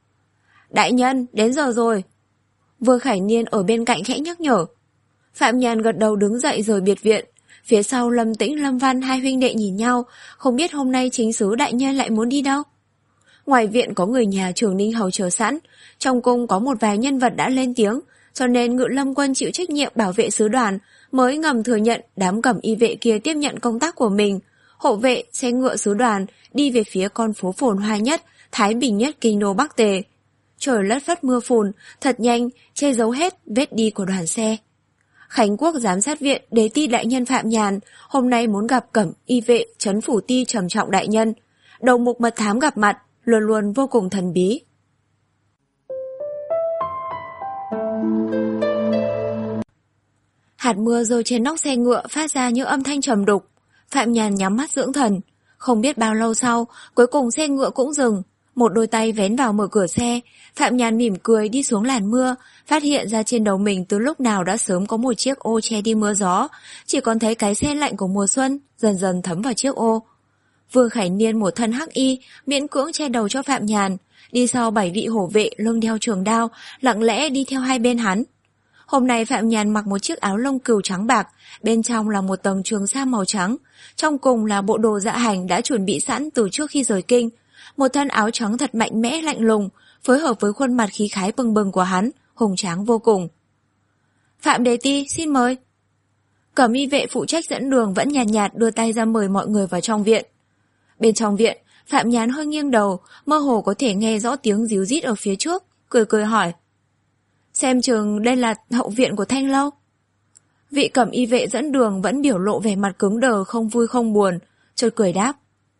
Đại nhân, đến giờ rồi. Vương Khải Niên ở bên cạnh khẽ nhắc nhở. Phạm Nhàn gật đầu đứng dậy rời biệt viện. Phía sau Lâm Tĩnh, Lâm Văn hai huynh đệ nhìn nhau, không biết hôm nay chính sứ đại nhân lại muốn đi đâu. Ngoài viện có người nhà Trường Ninh Hầu chờ sẵn, trong cung có một vài nhân vật đã lên tiếng, cho nên Ngự Lâm Quân chịu trách nhiệm bảo vệ sứ đoàn, mới ngầm thừa nhận đám cẩm y vệ kia tiếp nhận công tác của mình. Hộ vệ, xe ngựa sứ đoàn đi về phía con phố phồn hoa nhất, thái bình nhất kinh đô Bắc Tề. Trời lất phất mưa phùn, thật nhanh, che giấu hết vết đi của đoàn xe. Khánh Quốc giám sát viện đế ti đại nhân Phạm Nhàn hôm nay muốn gặp Cẩm y vệ trấn phủ ti trầm trọng đại nhân. Đầu mục mật thám gặp mặt, luôn luôn vô cùng thần bí. Hạt mưa rơi trên nóc xe ngựa phát ra những âm thanh trầm đục. Phạm Nhàn nhắm mắt dưỡng thần. Không biết bao lâu sau, cuối cùng xe ngựa cũng dừng. Một đôi tay vén vào mở cửa xe. Phạm Nhàn mỉm cười đi xuống làn mưa, phát hiện ra trên đầu mình từ lúc nào đã sớm có một chiếc ô che đi mưa gió. Chỉ còn thấy cái xe lạnh của mùa xuân dần dần thấm vào chiếc ô. Vương Khải Niên một thân hắc y, miễn cưỡng che đầu cho Phạm Nhàn. Đi sau bảy vị hổ vệ lưng đeo trường đao, lặng lẽ đi theo hai bên hắn. Hôm nay Phạm Nhàn mặc một chiếc áo lông cừu trắng bạc, bên trong là một tầng trường sam màu trắng, trong cùng là bộ đồ dạ hành đã chuẩn bị sẵn từ trước khi rời kinh. Một thân áo trắng thật mạnh mẽ lạnh lùng, phối hợp với khuôn mặt khí khái bừng bừng của hắn, hùng tráng vô cùng. Phạm Đề Ti, xin mời. Cẩm y vệ phụ trách dẫn đường vẫn nhàn nhạt, nhạt đưa tay ra mời mọi người vào trong viện. Bên trong viện, Phạm Nhàn hơi nghiêng đầu, mơ hồ có thể nghe rõ tiếng ríu rít ở phía trước, cười cười hỏi. Xem chừng đây là hậu viện của Thanh Lâu. Vị cẩm y vệ dẫn đường vẫn biểu lộ vẻ mặt cứng đờ không vui không buồn, chợt cười đáp.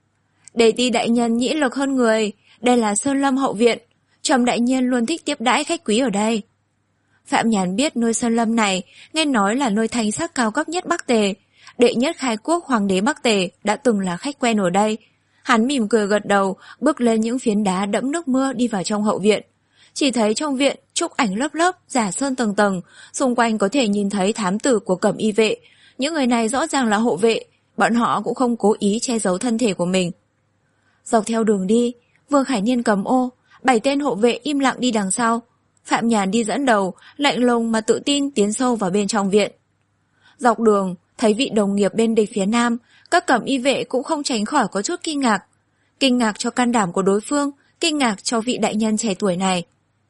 Đề ti đại nhân nhĩ lực hơn người, đây là Sơn Lâm hậu viện, Trầm đại nhân luôn thích tiếp đãi khách quý ở đây. Phạm Nhàn biết nơi Sơn Lâm này, nghe nói là nơi thanh sắc cao cấp nhất Bắc Tề, đệ nhất khai quốc hoàng đế Bắc Tề đã từng là khách quen ở đây. Hắn mỉm cười gật đầu, bước lên những phiến đá đẫm nước mưa đi vào trong hậu viện. Chỉ thấy trong viện trúc ảnh lớp lớp, giả sơn tầng tầng, xung quanh có thể nhìn thấy thám tử của cẩm y vệ. Những người này rõ ràng là hộ vệ, bọn họ cũng không cố ý che giấu thân thể của mình. Dọc theo đường đi, Vương Khải Niên cầm ô, bảy tên hộ vệ im lặng đi đằng sau. Phạm Nhàn đi dẫn đầu, lạnh lùng mà tự tin tiến sâu vào bên trong viện. Dọc đường, thấy vị đồng nghiệp bên địch phía nam, các cẩm y vệ cũng không tránh khỏi có chút kinh ngạc. Kinh ngạc cho can đảm của đối phương, kinh ngạc cho vị đại nhân trẻ tuổi này.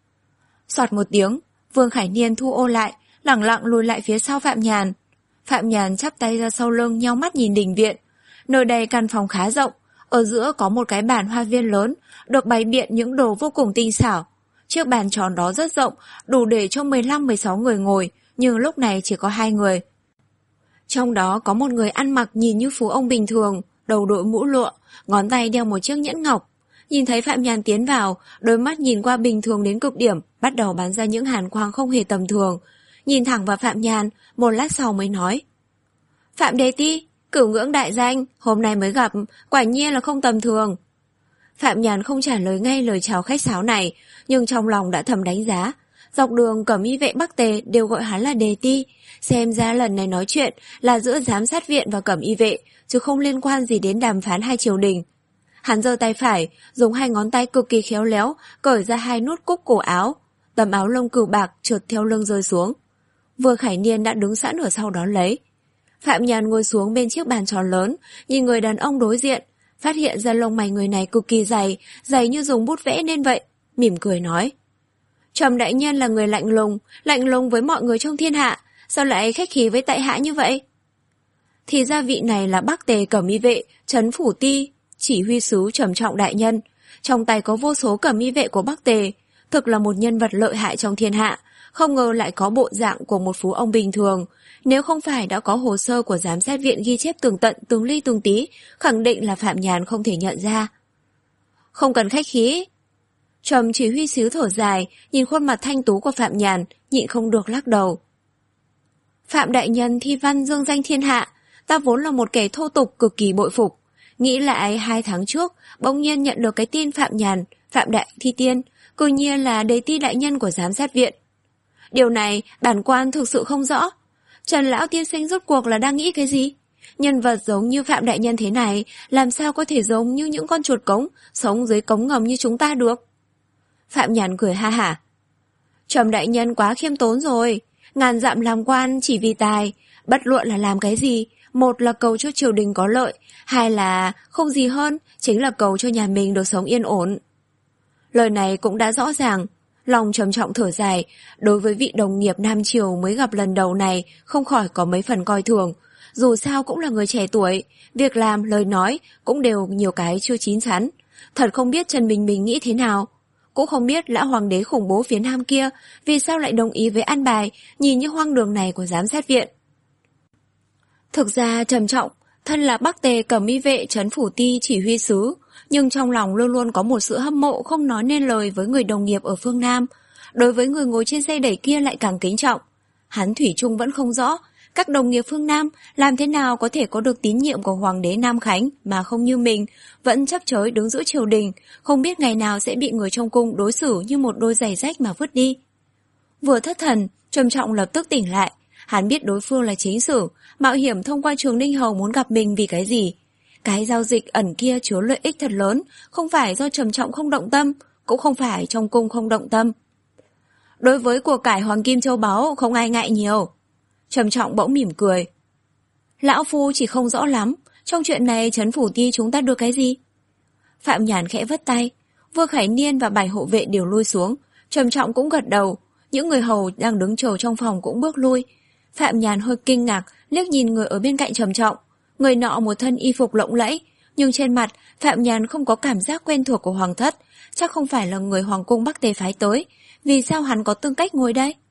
Soạt một tiếng, Vương Khải Niên thu ô lại, lẳng lặng lùi lại phía sau Phạm Nhàn. Phạm Nhàn chắp tay ra sau lưng nheo mắt nhìn đình viện. Nơi đây căn phòng khá rộng, ở giữa có một cái bàn hoa viên lớn, được bày biện những đồ vô cùng tinh xảo. Chiếc bàn tròn đó rất rộng, đủ để cho mười lăm mười sáu người ngồi, nhưng lúc này chỉ có hai người. Trong đó có một người ăn mặc nhìn như phú ông bình thường, đầu đội mũ lụa, ngón tay đeo một chiếc nhẫn ngọc. Nhìn thấy Phạm Nhàn tiến vào, đôi mắt nhìn qua bình thường đến cực điểm, bắt đầu bắn ra những hàn quang không hề tầm thường. Nhìn thẳng vào Phạm Nhàn, một lát sau mới nói. Phạm Đề Ti, cửu ngưỡng đại danh, hôm nay mới gặp, quả nhiên là không tầm thường. Phạm Nhàn không trả lời ngay lời chào khách sáo này, nhưng trong lòng đã thầm đánh giá. Dọc đường cẩm y vệ Bắc Tề đều gọi hắn là Đề Ti, xem ra lần này nói chuyện là giữa giám sát viện và cẩm y vệ, chứ không liên quan gì đến đàm phán hai triều đình. Hắn giơ tay phải, dùng hai ngón tay cực kỳ khéo léo, cởi ra hai nút cúc cổ áo. Tấm áo lông cừu bạc trượt theo lưng rơi xuống. Vương Khải Niên đã đứng sẵn ở sau đón lấy. Phạm Nhàn ngồi xuống bên chiếc bàn tròn lớn, nhìn người đàn ông đối diện, phát hiện ra lông mày người này cực kỳ dày, dày như dùng bút vẽ nên vậy, mỉm cười nói. Trầm đại nhân là người lạnh lùng, lạnh lùng với mọi người trong thiên hạ, sao lại khách khí với tại hạ như vậy? Thì ra vị này là Bắc Tề cẩm y vệ, trấn phủ ti, chỉ huy sứ trầm trọng đại nhân, trong tay có vô số cẩm y vệ của Bắc Tề, thực là một nhân vật lợi hại trong thiên hạ, không ngờ lại có bộ dạng của một phú ông bình thường. Nếu không phải đã có hồ sơ của giám sát viện ghi chép tường tận từng ly từng tí, khẳng định là Phạm Nhàn không thể nhận ra. Không cần khách khí. Trầm chỉ huy sứ thở dài, nhìn khuôn mặt thanh tú của Phạm Nhàn, nhịn không được lắc đầu. Phạm đại nhân thi văn dương danh thiên hạ, ta vốn là một kẻ thô tục cực kỳ bội phục. Nghĩ lại hai tháng trước, bỗng nhiên nhận được cái tin Phạm Nhàn, Phạm đại thi tiên, cư nhiên là Đề Ti đại nhân của giám sát viện. Điều này bản quan thực sự không rõ. Trần lão tiên sinh rốt cuộc là đang nghĩ cái gì? Nhân vật giống như Phạm đại nhân thế này, làm sao có thể giống như những con chuột cống, sống dưới cống ngầm như chúng ta được? Phạm Nhàn cười ha hả. Trầm đại nhân quá khiêm tốn rồi, ngàn dặm làm quan chỉ vì tài, bất luận là làm cái gì, một là cầu cho triều đình có lợi, hai là không gì hơn, chính là cầu cho nhà mình được sống yên ổn. Lời này cũng đã rõ ràng. Lòng trầm trọng thở dài, đối với vị đồng nghiệp Nam Triều mới gặp lần đầu này không khỏi có mấy phần coi thường. Dù sao cũng là người trẻ tuổi, việc làm, lời nói cũng đều nhiều cái chưa chín chắn. Thật không biết Trần Bình Bình nghĩ thế nào. Cũng không biết lão hoàng đế khủng bố phía Nam kia vì sao lại đồng ý với an bài nhìn như hoang đường này của giám sát viện. Thực ra Trầm Trọng, thân là Bắc Tề Cẩm Y vệ trấn phủ ti chỉ huy sứ, nhưng trong lòng luôn luôn có một sự hâm mộ không nói nên lời với người đồng nghiệp ở phương Nam. Đối với người ngồi trên xe đẩy kia lại càng kính trọng. Hắn thủy chung vẫn không rõ các đồng nghiệp phương Nam làm thế nào có thể có được tín nhiệm của Hoàng đế Nam Khánh mà không như mình, vẫn chấp chới đứng giữa triều đình, không biết ngày nào sẽ bị người trong cung đối xử như một đôi giày rách mà vứt đi. Vừa thất thần, Trầm Trọng lập tức tỉnh lại. Hắn biết đối phương là chính sử, mạo hiểm thông qua Trường Ninh Hầu muốn gặp mình vì cái gì. Cái giao dịch ẩn kia chứa lợi ích thật lớn, không phải do Trầm Trọng không động tâm, cũng không phải trong cung không động tâm. Đối với của cải Hoàng Kim Châu báu không ai ngại nhiều. Trầm Trọng bỗng mỉm cười. Lão phu chỉ không rõ lắm, trong chuyện này trấn phủ ti chúng ta được cái gì? Phạm Nhàn khẽ vất tay, Vương Khải Niên và bảy hộ vệ đều lui xuống, Trầm Trọng cũng gật đầu, những người hầu đang đứng chờ trong phòng cũng bước lui. Phạm Nhàn hơi kinh ngạc, liếc nhìn người ở bên cạnh Trầm Trọng. Người nọ một thân y phục lộng lẫy, nhưng trên mặt Phạm Nhàn không có cảm giác quen thuộc của hoàng thất, chắc không phải là người hoàng cung Bắc Tề phái tới. Vì sao hắn có tư cách ngồi đây?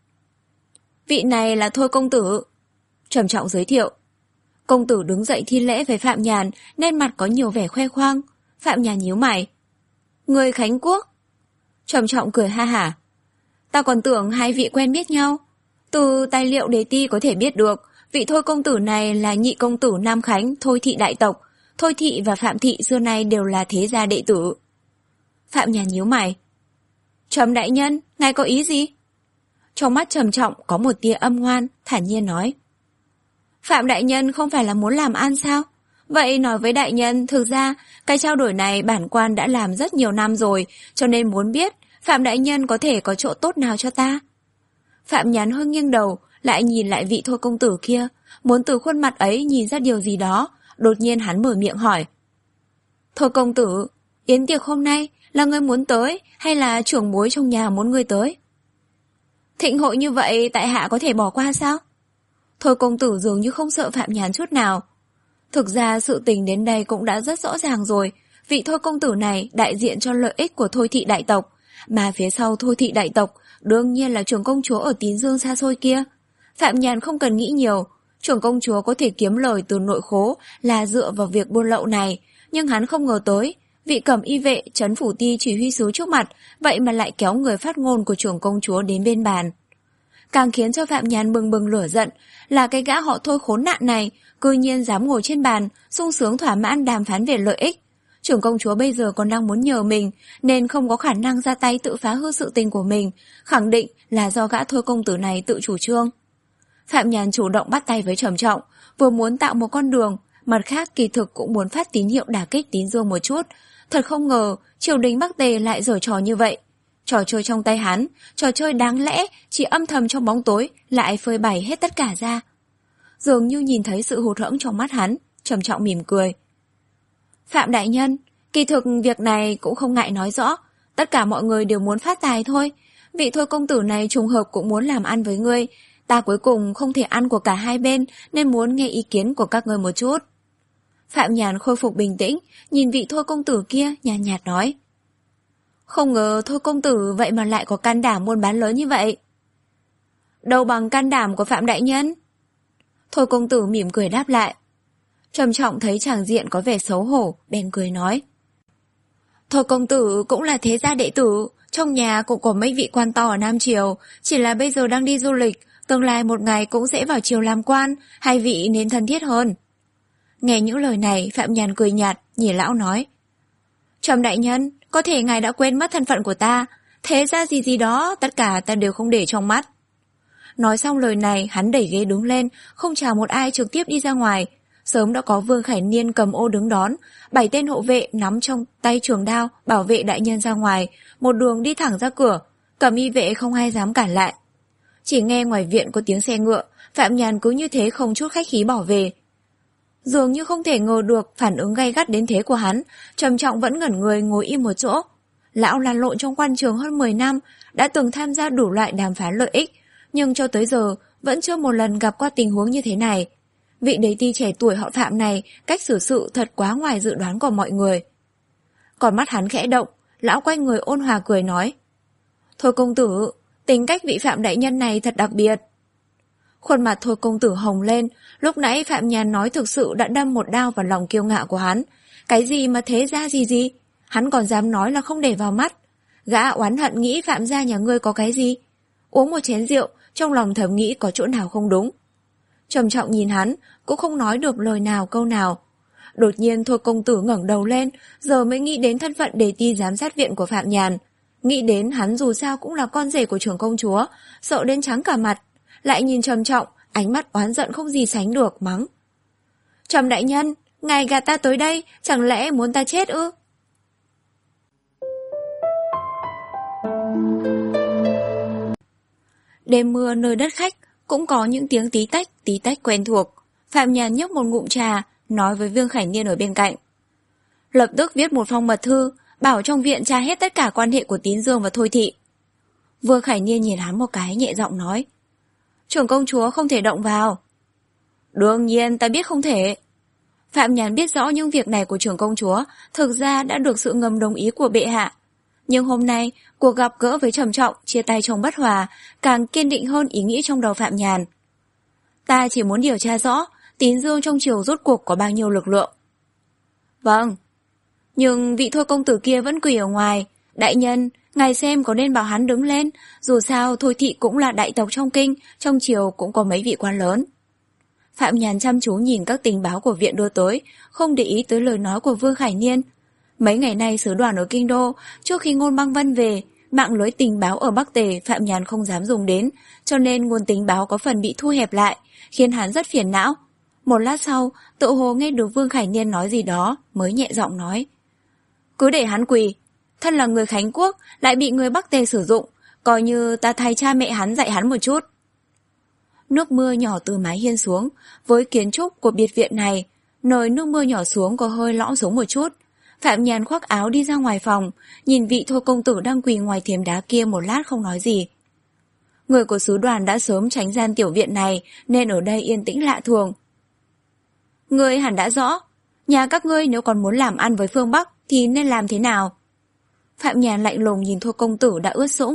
Vị này là Thôi công tử. Trầm Trọng giới thiệu. Công tử đứng dậy thi lễ với Phạm Nhàn, nên mặt có nhiều vẻ khoe khoang. Phạm Nhàn nhíu mày. Người Khánh Quốc? Trầm Trọng cười ha hả. Ta còn tưởng hai vị quen biết nhau. Từ tài liệu đề ti có thể biết được, vị Thôi công tử này là nhị công tử Nam Khánh, Thôi thị đại tộc. Thôi thị và Phạm thị xưa nay đều là thế gia đệ tử. Phạm Nhàn nhíu mày. Trầm đại nhân, ngài có ý gì? Trong mắt Trầm Trọng có một tia âm ngoan, thản nhiên nói. Phạm đại nhân không phải là muốn làm ăn sao? Vậy nói với đại nhân, thực ra cái trao đổi này bản quan đã làm rất nhiều năm rồi, cho nên muốn biết Phạm đại nhân có thể có chỗ tốt nào cho ta. Phạm Nhàn hơi nghiêng đầu, lại nhìn lại vị Thôi công tử kia, muốn từ khuôn mặt ấy nhìn ra điều gì đó. Đột nhiên hắn mở miệng hỏi. Thôi công tử, yến tiệc hôm nay là ngươi muốn tới hay là trưởng bối trong nhà muốn ngươi tới? Thịnh hội như vậy tại hạ có thể bỏ qua sao? Thôi công tử dường như không sợ Phạm Nhàn chút nào. Thực ra sự tình đến đây cũng đã rất rõ ràng rồi. Vị Thôi công tử này đại diện cho lợi ích của Thôi thị đại tộc, mà phía sau Thôi thị đại tộc đương nhiên là trưởng công chúa ở Tín Dương xa xôi kia. Phạm Nhàn không cần nghĩ nhiều, trưởng công chúa có thể kiếm lời từ nội khố là dựa vào việc buôn lậu này, nhưng hắn không ngờ tới vị Cẩm Y vệ trấn phủ ti chỉ huy sứ trước mặt, vậy mà lại kéo người phát ngôn của trưởng công chúa đến bên bàn. Càng khiến cho Phạm Nhàn bừng bừng lửa giận là cái gã họ Thôi khốn nạn này cư nhiên dám ngồi trên bàn sung sướng thỏa mãn đàm phán về lợi ích. Trưởng công chúa bây giờ còn đang muốn nhờ mình, nên không có khả năng ra tay tự phá hư sự tình của mình, khẳng định là do gã Thôi công tử này tự chủ trương. Phạm Nhàn chủ động bắt tay với Trầm Trọng, vừa muốn tạo một con đường, mặt khác kỳ thực cũng muốn phát tín hiệu đả kích Tín Dương một chút. Thật không ngờ triều đình Bắc Tề lại giở trò như vậy. Trò chơi trong tay hắn, trò chơi đáng lẽ chỉ âm thầm trong bóng tối, lại phơi bày hết tất cả ra. Dường như nhìn thấy sự hụt hẫng trong mắt hắn, Trầm Trọng mỉm cười. Phạm đại nhân, kỳ thực việc này cũng không ngại nói rõ, tất cả mọi người đều muốn phát tài thôi. Vị Thôi công tử này trùng hợp cũng muốn làm ăn với ngươi, ta cuối cùng không thể ăn của cả hai bên, nên muốn nghe ý kiến của các ngươi một chút. Phạm Nhàn khôi phục bình tĩnh, nhìn vị Thôi công tử kia nhàn nhạt nói. Không ngờ Thôi công tử vậy mà lại có can đảm buôn bán lớn như vậy. Đâu bằng can đảm của Phạm đại nhân. Thôi công tử mỉm cười đáp lại. Trầm Trọng thấy tràng diện có vẻ xấu hổ, bèn cười nói. Thôi công tử cũng là thế gia đệ tử, trong nhà cũng có mấy vị quan to ở Nam Triều, chỉ là bây giờ đang đi du lịch, tương lai một ngày cũng sẽ vào triều làm quan, hai vị nên thân thiết hơn. Nghe những lời này, Phạm Nhàn cười nhạt, nhìn lão nói. Trầm đại nhân, có thể ngài đã quên mất thân phận của ta, thế ra gì gì đó, tất cả ta đều không để trong mắt. Nói xong lời này, hắn đẩy ghế đứng lên, không chào một ai trực tiếp đi ra ngoài. Sớm đã có Vương Khải Niên cầm ô đứng đón, bảy tên hộ vệ nắm trong tay trường đao, bảo vệ đại nhân ra ngoài, một đường đi thẳng ra cửa, Cẩm Y vệ không ai dám cản lại. Chỉ nghe ngoài viện có tiếng xe ngựa, Phạm Nhàn cứ như thế không chút khách khí bỏ về. Dường như không thể ngờ được phản ứng gay gắt đến thế của hắn, Trầm Trọng vẫn ngẩn người ngồi im một chỗ. Lão lăn lộn trong quan trường hơn mười năm, đã từng tham gia đủ loại đàm phán lợi ích, nhưng cho tới giờ vẫn chưa một lần gặp qua tình huống như thế này. Vị đế ti trẻ tuổi họ Phạm này cách xử sự thật quá ngoài dự đoán của mọi người. Còn mắt hắn khẽ động, lão quay người ôn hòa cười nói: Thôi công tử, tính cách vị Phạm đại nhân này thật đặc biệt. Khuôn mặt Thôi công tử hồng lên, lúc nãy Phạm Nhàn nói thực sự đã đâm một đao vào lòng kiêu ngạo của hắn. Cái gì mà thế ra gì gì, hắn còn dám nói là không để vào mắt. Gã oán hận nghĩ Phạm gia nhà ngươi có cái gì. Uống một chén rượu, trong lòng thầm nghĩ có chỗ nào không đúng. Trầm trọng nhìn hắn, cũng không nói được lời nào câu nào. Đột nhiên Thôi công tử ngẩng đầu lên, giờ mới nghĩ đến thân phận đề ti giám sát viện của Phạm Nhàn. Nghĩ đến hắn dù sao cũng là con rể của trưởng công chúa, sợ đến trắng cả mặt. Lại nhìn Trầm Trọng, ánh mắt oán giận không gì sánh được, mắng: Trầm đại nhân, ngài gạt ta tới đây, chẳng lẽ muốn ta chết ư? Đêm mưa nơi đất khách, cũng có những tiếng tí tách, tí tách quen thuộc. Phạm Nhàn nhấp một ngụm trà, nói với Vương Khải Niên ở bên cạnh: Lập tức viết một phong mật thư, bảo trong viện tra hết tất cả quan hệ của Tín Dương và Thôi Thị. Vương Khải Niên nhìn hắn một cái, nhẹ giọng nói: Trưởng công chúa không thể động vào. Đương nhiên ta biết không thể. Phạm Nhàn biết rõ những việc này của trưởng công chúa thực ra đã được sự ngầm đồng ý của bệ hạ. Nhưng hôm nay, cuộc gặp gỡ với Trầm Trọng, chia tay trong bất hòa, càng kiên định hơn ý nghĩ trong đầu Phạm Nhàn. Ta chỉ muốn điều tra rõ Tín Dương trong triều rốt cuộc có bao nhiêu lực lượng. Vâng. Nhưng vị Thôi công tử kia vẫn quỳ ở ngoài. Đại nhân, ngài xem có nên bảo hắn đứng lên, dù sao Thôi Thị cũng là đại tộc trong kinh, trong triều cũng có mấy vị quan lớn. Phạm Nhàn chăm chú nhìn các tình báo của viện đưa tới, không để ý tới lời nói của Vương Khải Niên. Mấy ngày nay sứ đoàn ở kinh đô, trước khi Ngôn Băng Vân về, mạng lưới tình báo ở Bắc Tề Phạm Nhàn không dám dùng đến, cho nên nguồn tình báo có phần bị thu hẹp lại, khiến hắn rất phiền não. Một lát sau, tự hồ nghe được Vương Khải Niên nói gì đó, mới nhẹ giọng nói: Cứ để hắn quỳ, thân là người Khánh Quốc lại bị người Bắc Tề sử dụng, coi như ta thay cha mẹ hắn dạy hắn một chút. Nước mưa nhỏ từ mái hiên xuống, với kiến trúc của biệt viện này, nơi nước mưa nhỏ xuống có hơi lõm xuống một chút. Phạm Nhàn khoác áo đi ra ngoài phòng, nhìn vị Thôi công tử đang quỳ ngoài thềm đá kia một lát không nói gì. Người của sứ đoàn đã sớm tránh gian tiểu viện này, nên ở đây yên tĩnh lạ thường. Ngươi hẳn đã rõ, nhà các ngươi nếu còn muốn làm ăn với phương Bắc thì nên làm thế nào? Phạm Nhàn lạnh lùng nhìn Thôi công tử đã ướt sũng.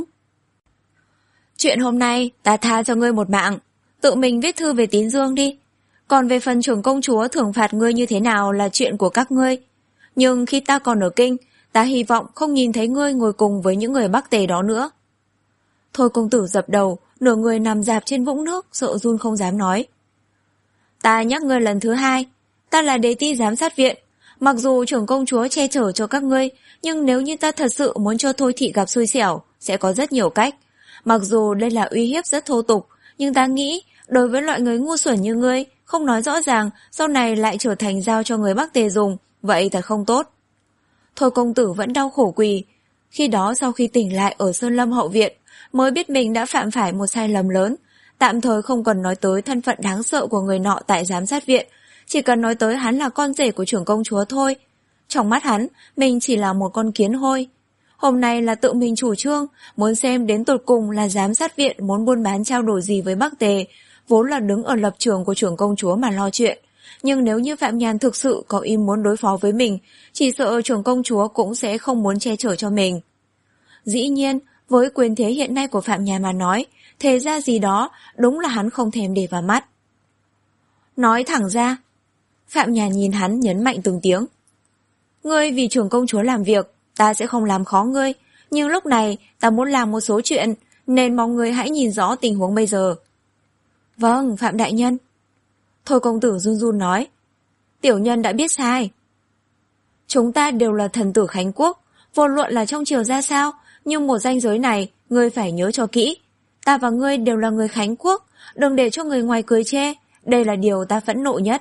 Chuyện hôm nay ta tha cho ngươi một mạng, tự mình viết thư về Tín Dương đi. Còn về phần trưởng công chúa thưởng phạt ngươi như thế nào là chuyện của các ngươi. Nhưng khi ta còn ở kinh, ta hy vọng không nhìn thấy ngươi ngồi cùng với những người Bắc Tề đó nữa. Thôi công tử dập đầu, nửa người nằm dạp trên vũng nước, sợ run không dám nói. Ta nhắc ngươi lần thứ hai, ta là đế ti giám sát viện. Mặc dù trưởng công chúa che chở cho các ngươi, nhưng nếu như ta thật sự muốn cho Thôi Thị gặp xui xẻo, sẽ có rất nhiều cách. Mặc dù đây là uy hiếp rất thô tục, nhưng ta nghĩ, đối với loại người ngu xuẩn như ngươi, không nói rõ ràng, sau này lại trở thành dao cho người Bắc Tề dùng, vậy thật không tốt. Thôi công tử vẫn đau khổ quỳ. Khi đó sau khi tỉnh lại ở Sơn Lâm hậu viện, mới biết mình đã phạm phải một sai lầm lớn. Tạm thời không cần nói tới thân phận đáng sợ của người nọ tại giám sát viện, chỉ cần nói tới hắn là con rể của trưởng công chúa thôi. Trong mắt hắn, mình chỉ là một con kiến hôi. Hôm nay là tự mình chủ trương, muốn xem đến tột cùng là giám sát viện muốn buôn bán trao đổi gì với Bắc Tề, vốn là đứng ở lập trường của trưởng công chúa mà lo chuyện. Nhưng nếu như Phạm Nhàn thực sự có ý muốn đối phó với mình, chỉ sợ trưởng công chúa cũng sẽ không muốn che chở cho mình. Dĩ nhiên, với quyền thế hiện nay của Phạm Nhàn mà nói, thế ra gì đó, đúng là hắn không thèm để vào mắt. Nói thẳng ra, Phạm Nhàn nhìn hắn nhấn mạnh từng tiếng. Ngươi vì trưởng công chúa làm việc, ta sẽ không làm khó ngươi, nhưng lúc này ta muốn làm một số chuyện, nên mong ngươi hãy nhìn rõ tình huống bây giờ. Vâng, Phạm đại nhân. Thôi công tử run run nói. Tiểu nhân đã biết sai. Chúng ta đều là thần tử Khánh Quốc, vô luận là trong triều ra sao, nhưng một ranh giới này, ngươi phải nhớ cho kỹ. Ta và ngươi đều là người Khánh Quốc, đừng để cho người ngoài cười chê, đây là điều ta phẫn nộ nhất.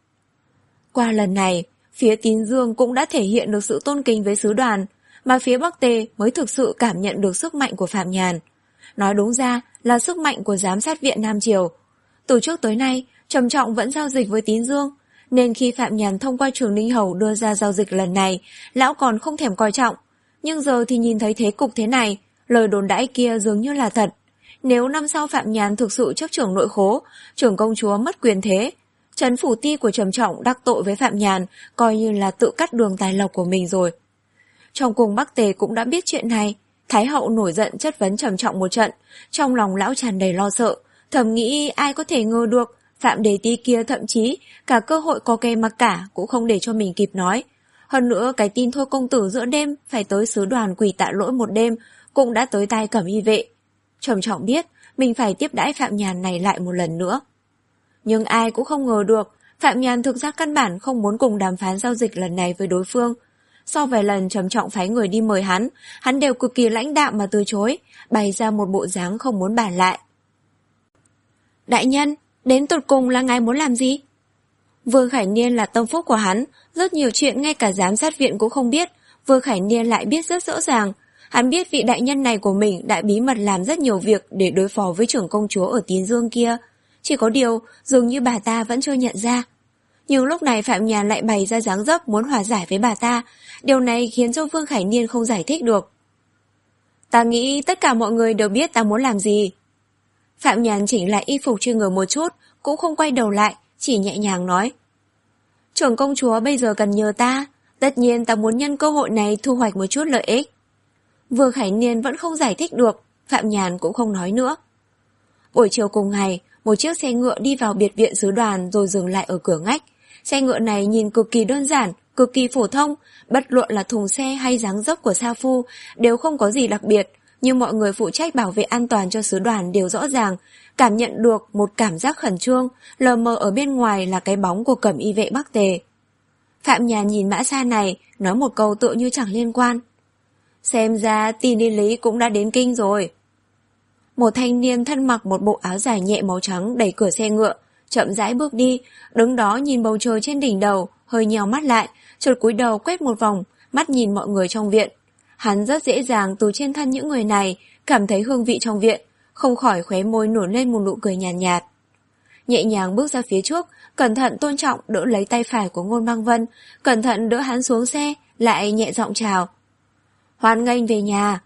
Qua lần này, phía Tín Dương cũng đã thể hiện được sự tôn kính với sứ đoàn, mà phía Bắc Tề mới thực sự cảm nhận được sức mạnh của Phạm Nhàn. Nói đúng ra là sức mạnh của giám sát viện Nam Triều. Từ trước tới nay, Trầm Trọng vẫn giao dịch với Tín Dương, nên khi Phạm Nhàn thông qua Trường Ninh Hầu đưa ra giao dịch lần này, lão còn không thèm coi trọng. Nhưng giờ thì nhìn thấy thế cục thế này, lời đồn đãi kia dường như là thật. Nếu năm sau Phạm Nhàn thực sự chấp trưởng nội khố, trưởng công chúa mất quyền thế, trấn phủ ti của Trầm Trọng đắc tội với Phạm Nhàn, coi như là tự cắt đường tài lộc của mình rồi. Trong cung Bắc Tề cũng đã biết chuyện này. Thái hậu nổi giận chất vấn trầm trọng một trận, trong lòng lão tràn đầy lo sợ, thầm nghĩ ai có thể ngờ được Phạm Đề Ti kia thậm chí cả cơ hội có kè mặc cả cũng không để cho mình kịp nói. Hơn nữa cái tin Thôi công tử giữa đêm phải tới sứ đoàn quỳ tạ lỗi một đêm cũng đã tới tai Cẩm Y vệ. Trầm trọng biết mình phải tiếp đãi Phạm Nhàn này lại một lần nữa. Nhưng ai cũng không ngờ được Phạm Nhàn thực ra căn bản không muốn cùng đàm phán giao dịch lần này với đối phương. Sau vài lần Trầm trọng phái người đi mời hắn, hắn đều cực kỳ lãnh đạm mà từ chối, bày ra một bộ dáng không muốn bàn lại. Đại nhân, đến tột cùng là ngài muốn làm gì? Vương Khải Niên là tâm phúc của hắn, rất nhiều chuyện ngay cả giám sát viện cũng không biết, Vương Khải Niên lại biết rất rõ ràng. Hắn biết vị đại nhân này của mình đã bí mật làm rất nhiều việc để đối phó với trưởng công chúa ở Tín Dương kia. Chỉ có điều, dường như bà ta vẫn chưa nhận ra. Nhưng lúc này Phạm Nhàn lại bày ra dáng dấp muốn hòa giải với bà ta. Điều này khiến cho Vương Khải Niên không giải thích được. Ta nghĩ tất cả mọi người đều biết ta muốn làm gì. Phạm Nhàn chỉnh lại y phục trên người một chút, cũng không quay đầu lại, chỉ nhẹ nhàng nói. Trưởng công chúa bây giờ cần nhờ ta, tất nhiên ta muốn nhân cơ hội này thu hoạch một chút lợi ích. Vương Khải Niên vẫn không giải thích được, Phạm Nhàn cũng không nói nữa. Buổi chiều cùng ngày, một chiếc xe ngựa đi vào biệt viện sứ đoàn rồi dừng lại ở cửa ngách. Xe ngựa này nhìn cực kỳ đơn giản, cực kỳ phổ thông, bất luận là thùng xe hay dáng dấp của sa phu đều không có gì đặc biệt, nhưng mọi người phụ trách bảo vệ an toàn cho sứ đoàn đều rõ ràng, cảm nhận được một cảm giác khẩn trương, lờ mờ ở bên ngoài là cái bóng của Cẩm Y vệ Bắc Tề. Phạm Nhàn nhìn mã xa này, nói một câu tựa như chẳng liên quan. Xem ra tin đi lý cũng đã đến kinh rồi. Một thanh niên thân mặc một bộ áo dài nhẹ màu trắng đẩy cửa xe ngựa, chậm rãi bước đi, đứng đó nhìn bầu trời trên đỉnh đầu, hơi nheo mắt lại, chợt cúi đầu quét một vòng, mắt nhìn mọi người trong viện. Hắn rất dễ dàng từ trên thân những người này cảm thấy hương vị trong viện, không khỏi khóe môi nổi lên một nụ cười nhàn nhạt, nhạt. Nhẹ nhàng bước ra phía trước, cẩn thận tôn trọng đỡ lấy tay phải của Ngôn Băng Vân, cẩn thận đỡ hắn xuống xe, lại nhẹ giọng chào. Hoan nghênh về nhà.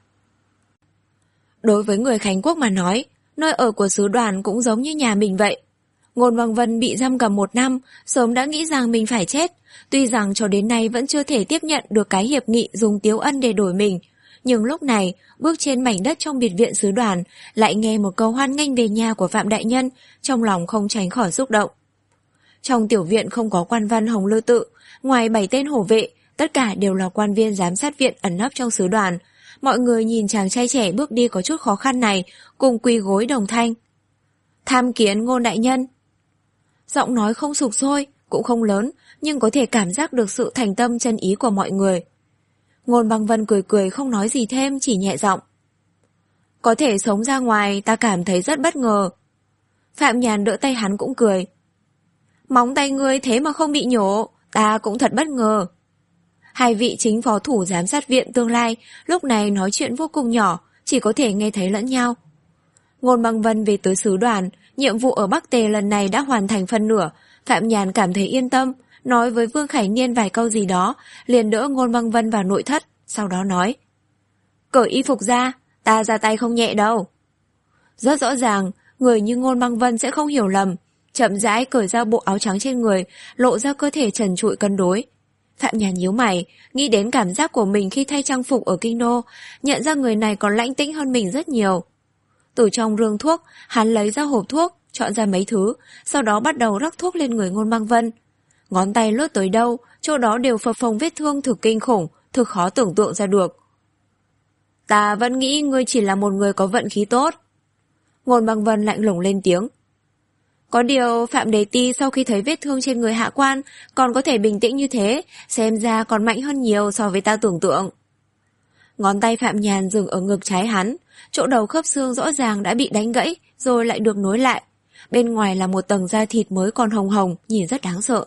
Đối với người Khánh Quốc mà nói, nơi ở của sứ đoàn cũng giống như nhà mình vậy. Ngôn Băng Vân bị giam cầm một năm, sớm đã nghĩ rằng mình phải chết. Tuy rằng cho đến nay vẫn chưa thể tiếp nhận được cái hiệp nghị dùng Tiếu Ân để đổi mình, nhưng lúc này, bước trên mảnh đất trong biệt viện sứ đoàn, lại nghe một câu hoan nghênh về nhà của Phạm Đại Nhân, trong lòng không tránh khỏi xúc động. Trong tiểu viện không có quan văn Hồng Lư Tự, ngoài bảy tên hổ vệ, tất cả đều là quan viên giám sát viện ẩn nấp trong sứ đoàn. Mọi người nhìn chàng trai trẻ bước đi có chút khó khăn này, cùng quỳ gối đồng thanh. Tham kiến Ngôn Đại Nhân. Giọng nói không sục sôi, cũng không lớn, nhưng có thể cảm giác được sự thành tâm chân ý của mọi người. Ngôn Băng Vân cười cười không nói gì thêm, chỉ nhẹ giọng. Có thể sống ra ngoài ta cảm thấy rất bất ngờ. Phạm Nhàn đỡ tay hắn cũng cười. Móng tay ngươi thế mà không bị nhổ, ta cũng thật bất ngờ. Hai vị chính phó thủ giám sát viện tương lai lúc này nói chuyện vô cùng nhỏ, chỉ có thể nghe thấy lẫn nhau. Ngôn Băng Vân về tới sứ đoàn, nhiệm vụ ở Bắc Tề lần này đã hoàn thành phân nửa. Phạm Nhàn cảm thấy yên tâm, nói với Vương Khải Niên vài câu gì đó, liền đỡ Ngôn Băng Vân vào nội thất, sau đó nói. Cởi y phục ra, ta ra tay không nhẹ đâu. Rất rõ ràng, người như Ngôn Băng Vân sẽ không hiểu lầm, chậm rãi cởi ra bộ áo trắng trên người, lộ ra cơ thể trần trụi cân đối. Phạm Nhàn nhíu mày, nghĩ đến cảm giác của mình khi thay trang phục ở kinh đô, nhận ra người này còn lãnh tĩnh hơn mình rất nhiều. Từ trong rương thuốc, hắn lấy ra hộp thuốc, chọn ra mấy thứ, sau đó bắt đầu rắc thuốc lên người Ngôn Băng Vân. Ngón tay lướt tới đâu, chỗ đó đều phập phồng vết thương thực kinh khủng, thực khó tưởng tượng ra được. Ta vẫn nghĩ ngươi chỉ là một người có vận khí tốt. Ngôn Băng Vân lạnh lùng lên tiếng. Có điều Phạm Đề Ti sau khi thấy vết thương trên người hạ quan còn có thể bình tĩnh như thế, xem ra còn mạnh hơn nhiều so với ta tưởng tượng. Ngón tay Phạm Nhàn dừng ở ngực trái hắn, chỗ đầu khớp xương rõ ràng đã bị đánh gãy rồi lại được nối lại. Bên ngoài là một tầng da thịt mới còn hồng hồng, nhìn rất đáng sợ.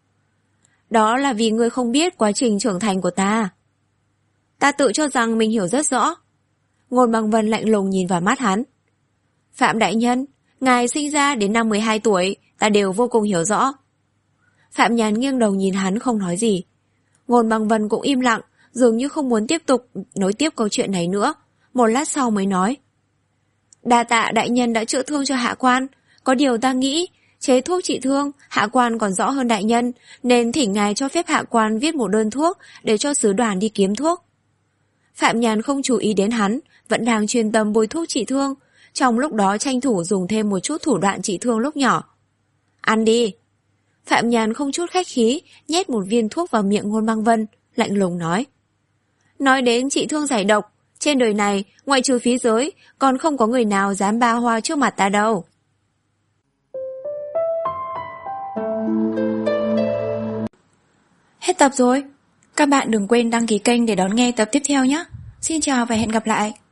Đó là vì ngươi không biết quá trình trưởng thành của ta. Ta tự cho rằng mình hiểu rất rõ. Ngôn Băng Vân lạnh lùng nhìn vào mắt hắn. Phạm Đại Nhân, ngài sinh ra đến năm mười hai tuổi, ta đều vô cùng hiểu rõ. Phạm Nhàn nghiêng đầu nhìn hắn không nói gì. Ngôn Băng Vân cũng im lặng, dường như không muốn tiếp tục nối tiếp câu chuyện này nữa. Một lát sau mới nói. Đa tạ đại nhân đã chữa thương cho hạ quan, có điều ta nghĩ chế thuốc trị thương hạ quan còn rõ hơn đại nhân, nên thỉnh ngài cho phép hạ quan viết một đơn thuốc để cho sứ đoàn đi kiếm thuốc. Phạm Nhàn không chú ý đến hắn, vẫn đang chuyên tâm bôi thuốc trị thương, trong lúc đó tranh thủ dùng thêm một chút thủ đoạn trị thương lúc nhỏ. Ăn đi. Phạm Nhàn không chút khách khí, nhét một viên thuốc vào miệng Ngôn Băng Vân, lạnh lùng nói. Nói đến trị thương giải độc, trên đời này, ngoại trừ phí giới, còn không có người nào dám ba hoa trước mặt ta đâu. Hết tập rồi. Các bạn đừng quên đăng ký kênh để đón nghe tập tiếp theo nhé. Xin chào và hẹn gặp lại.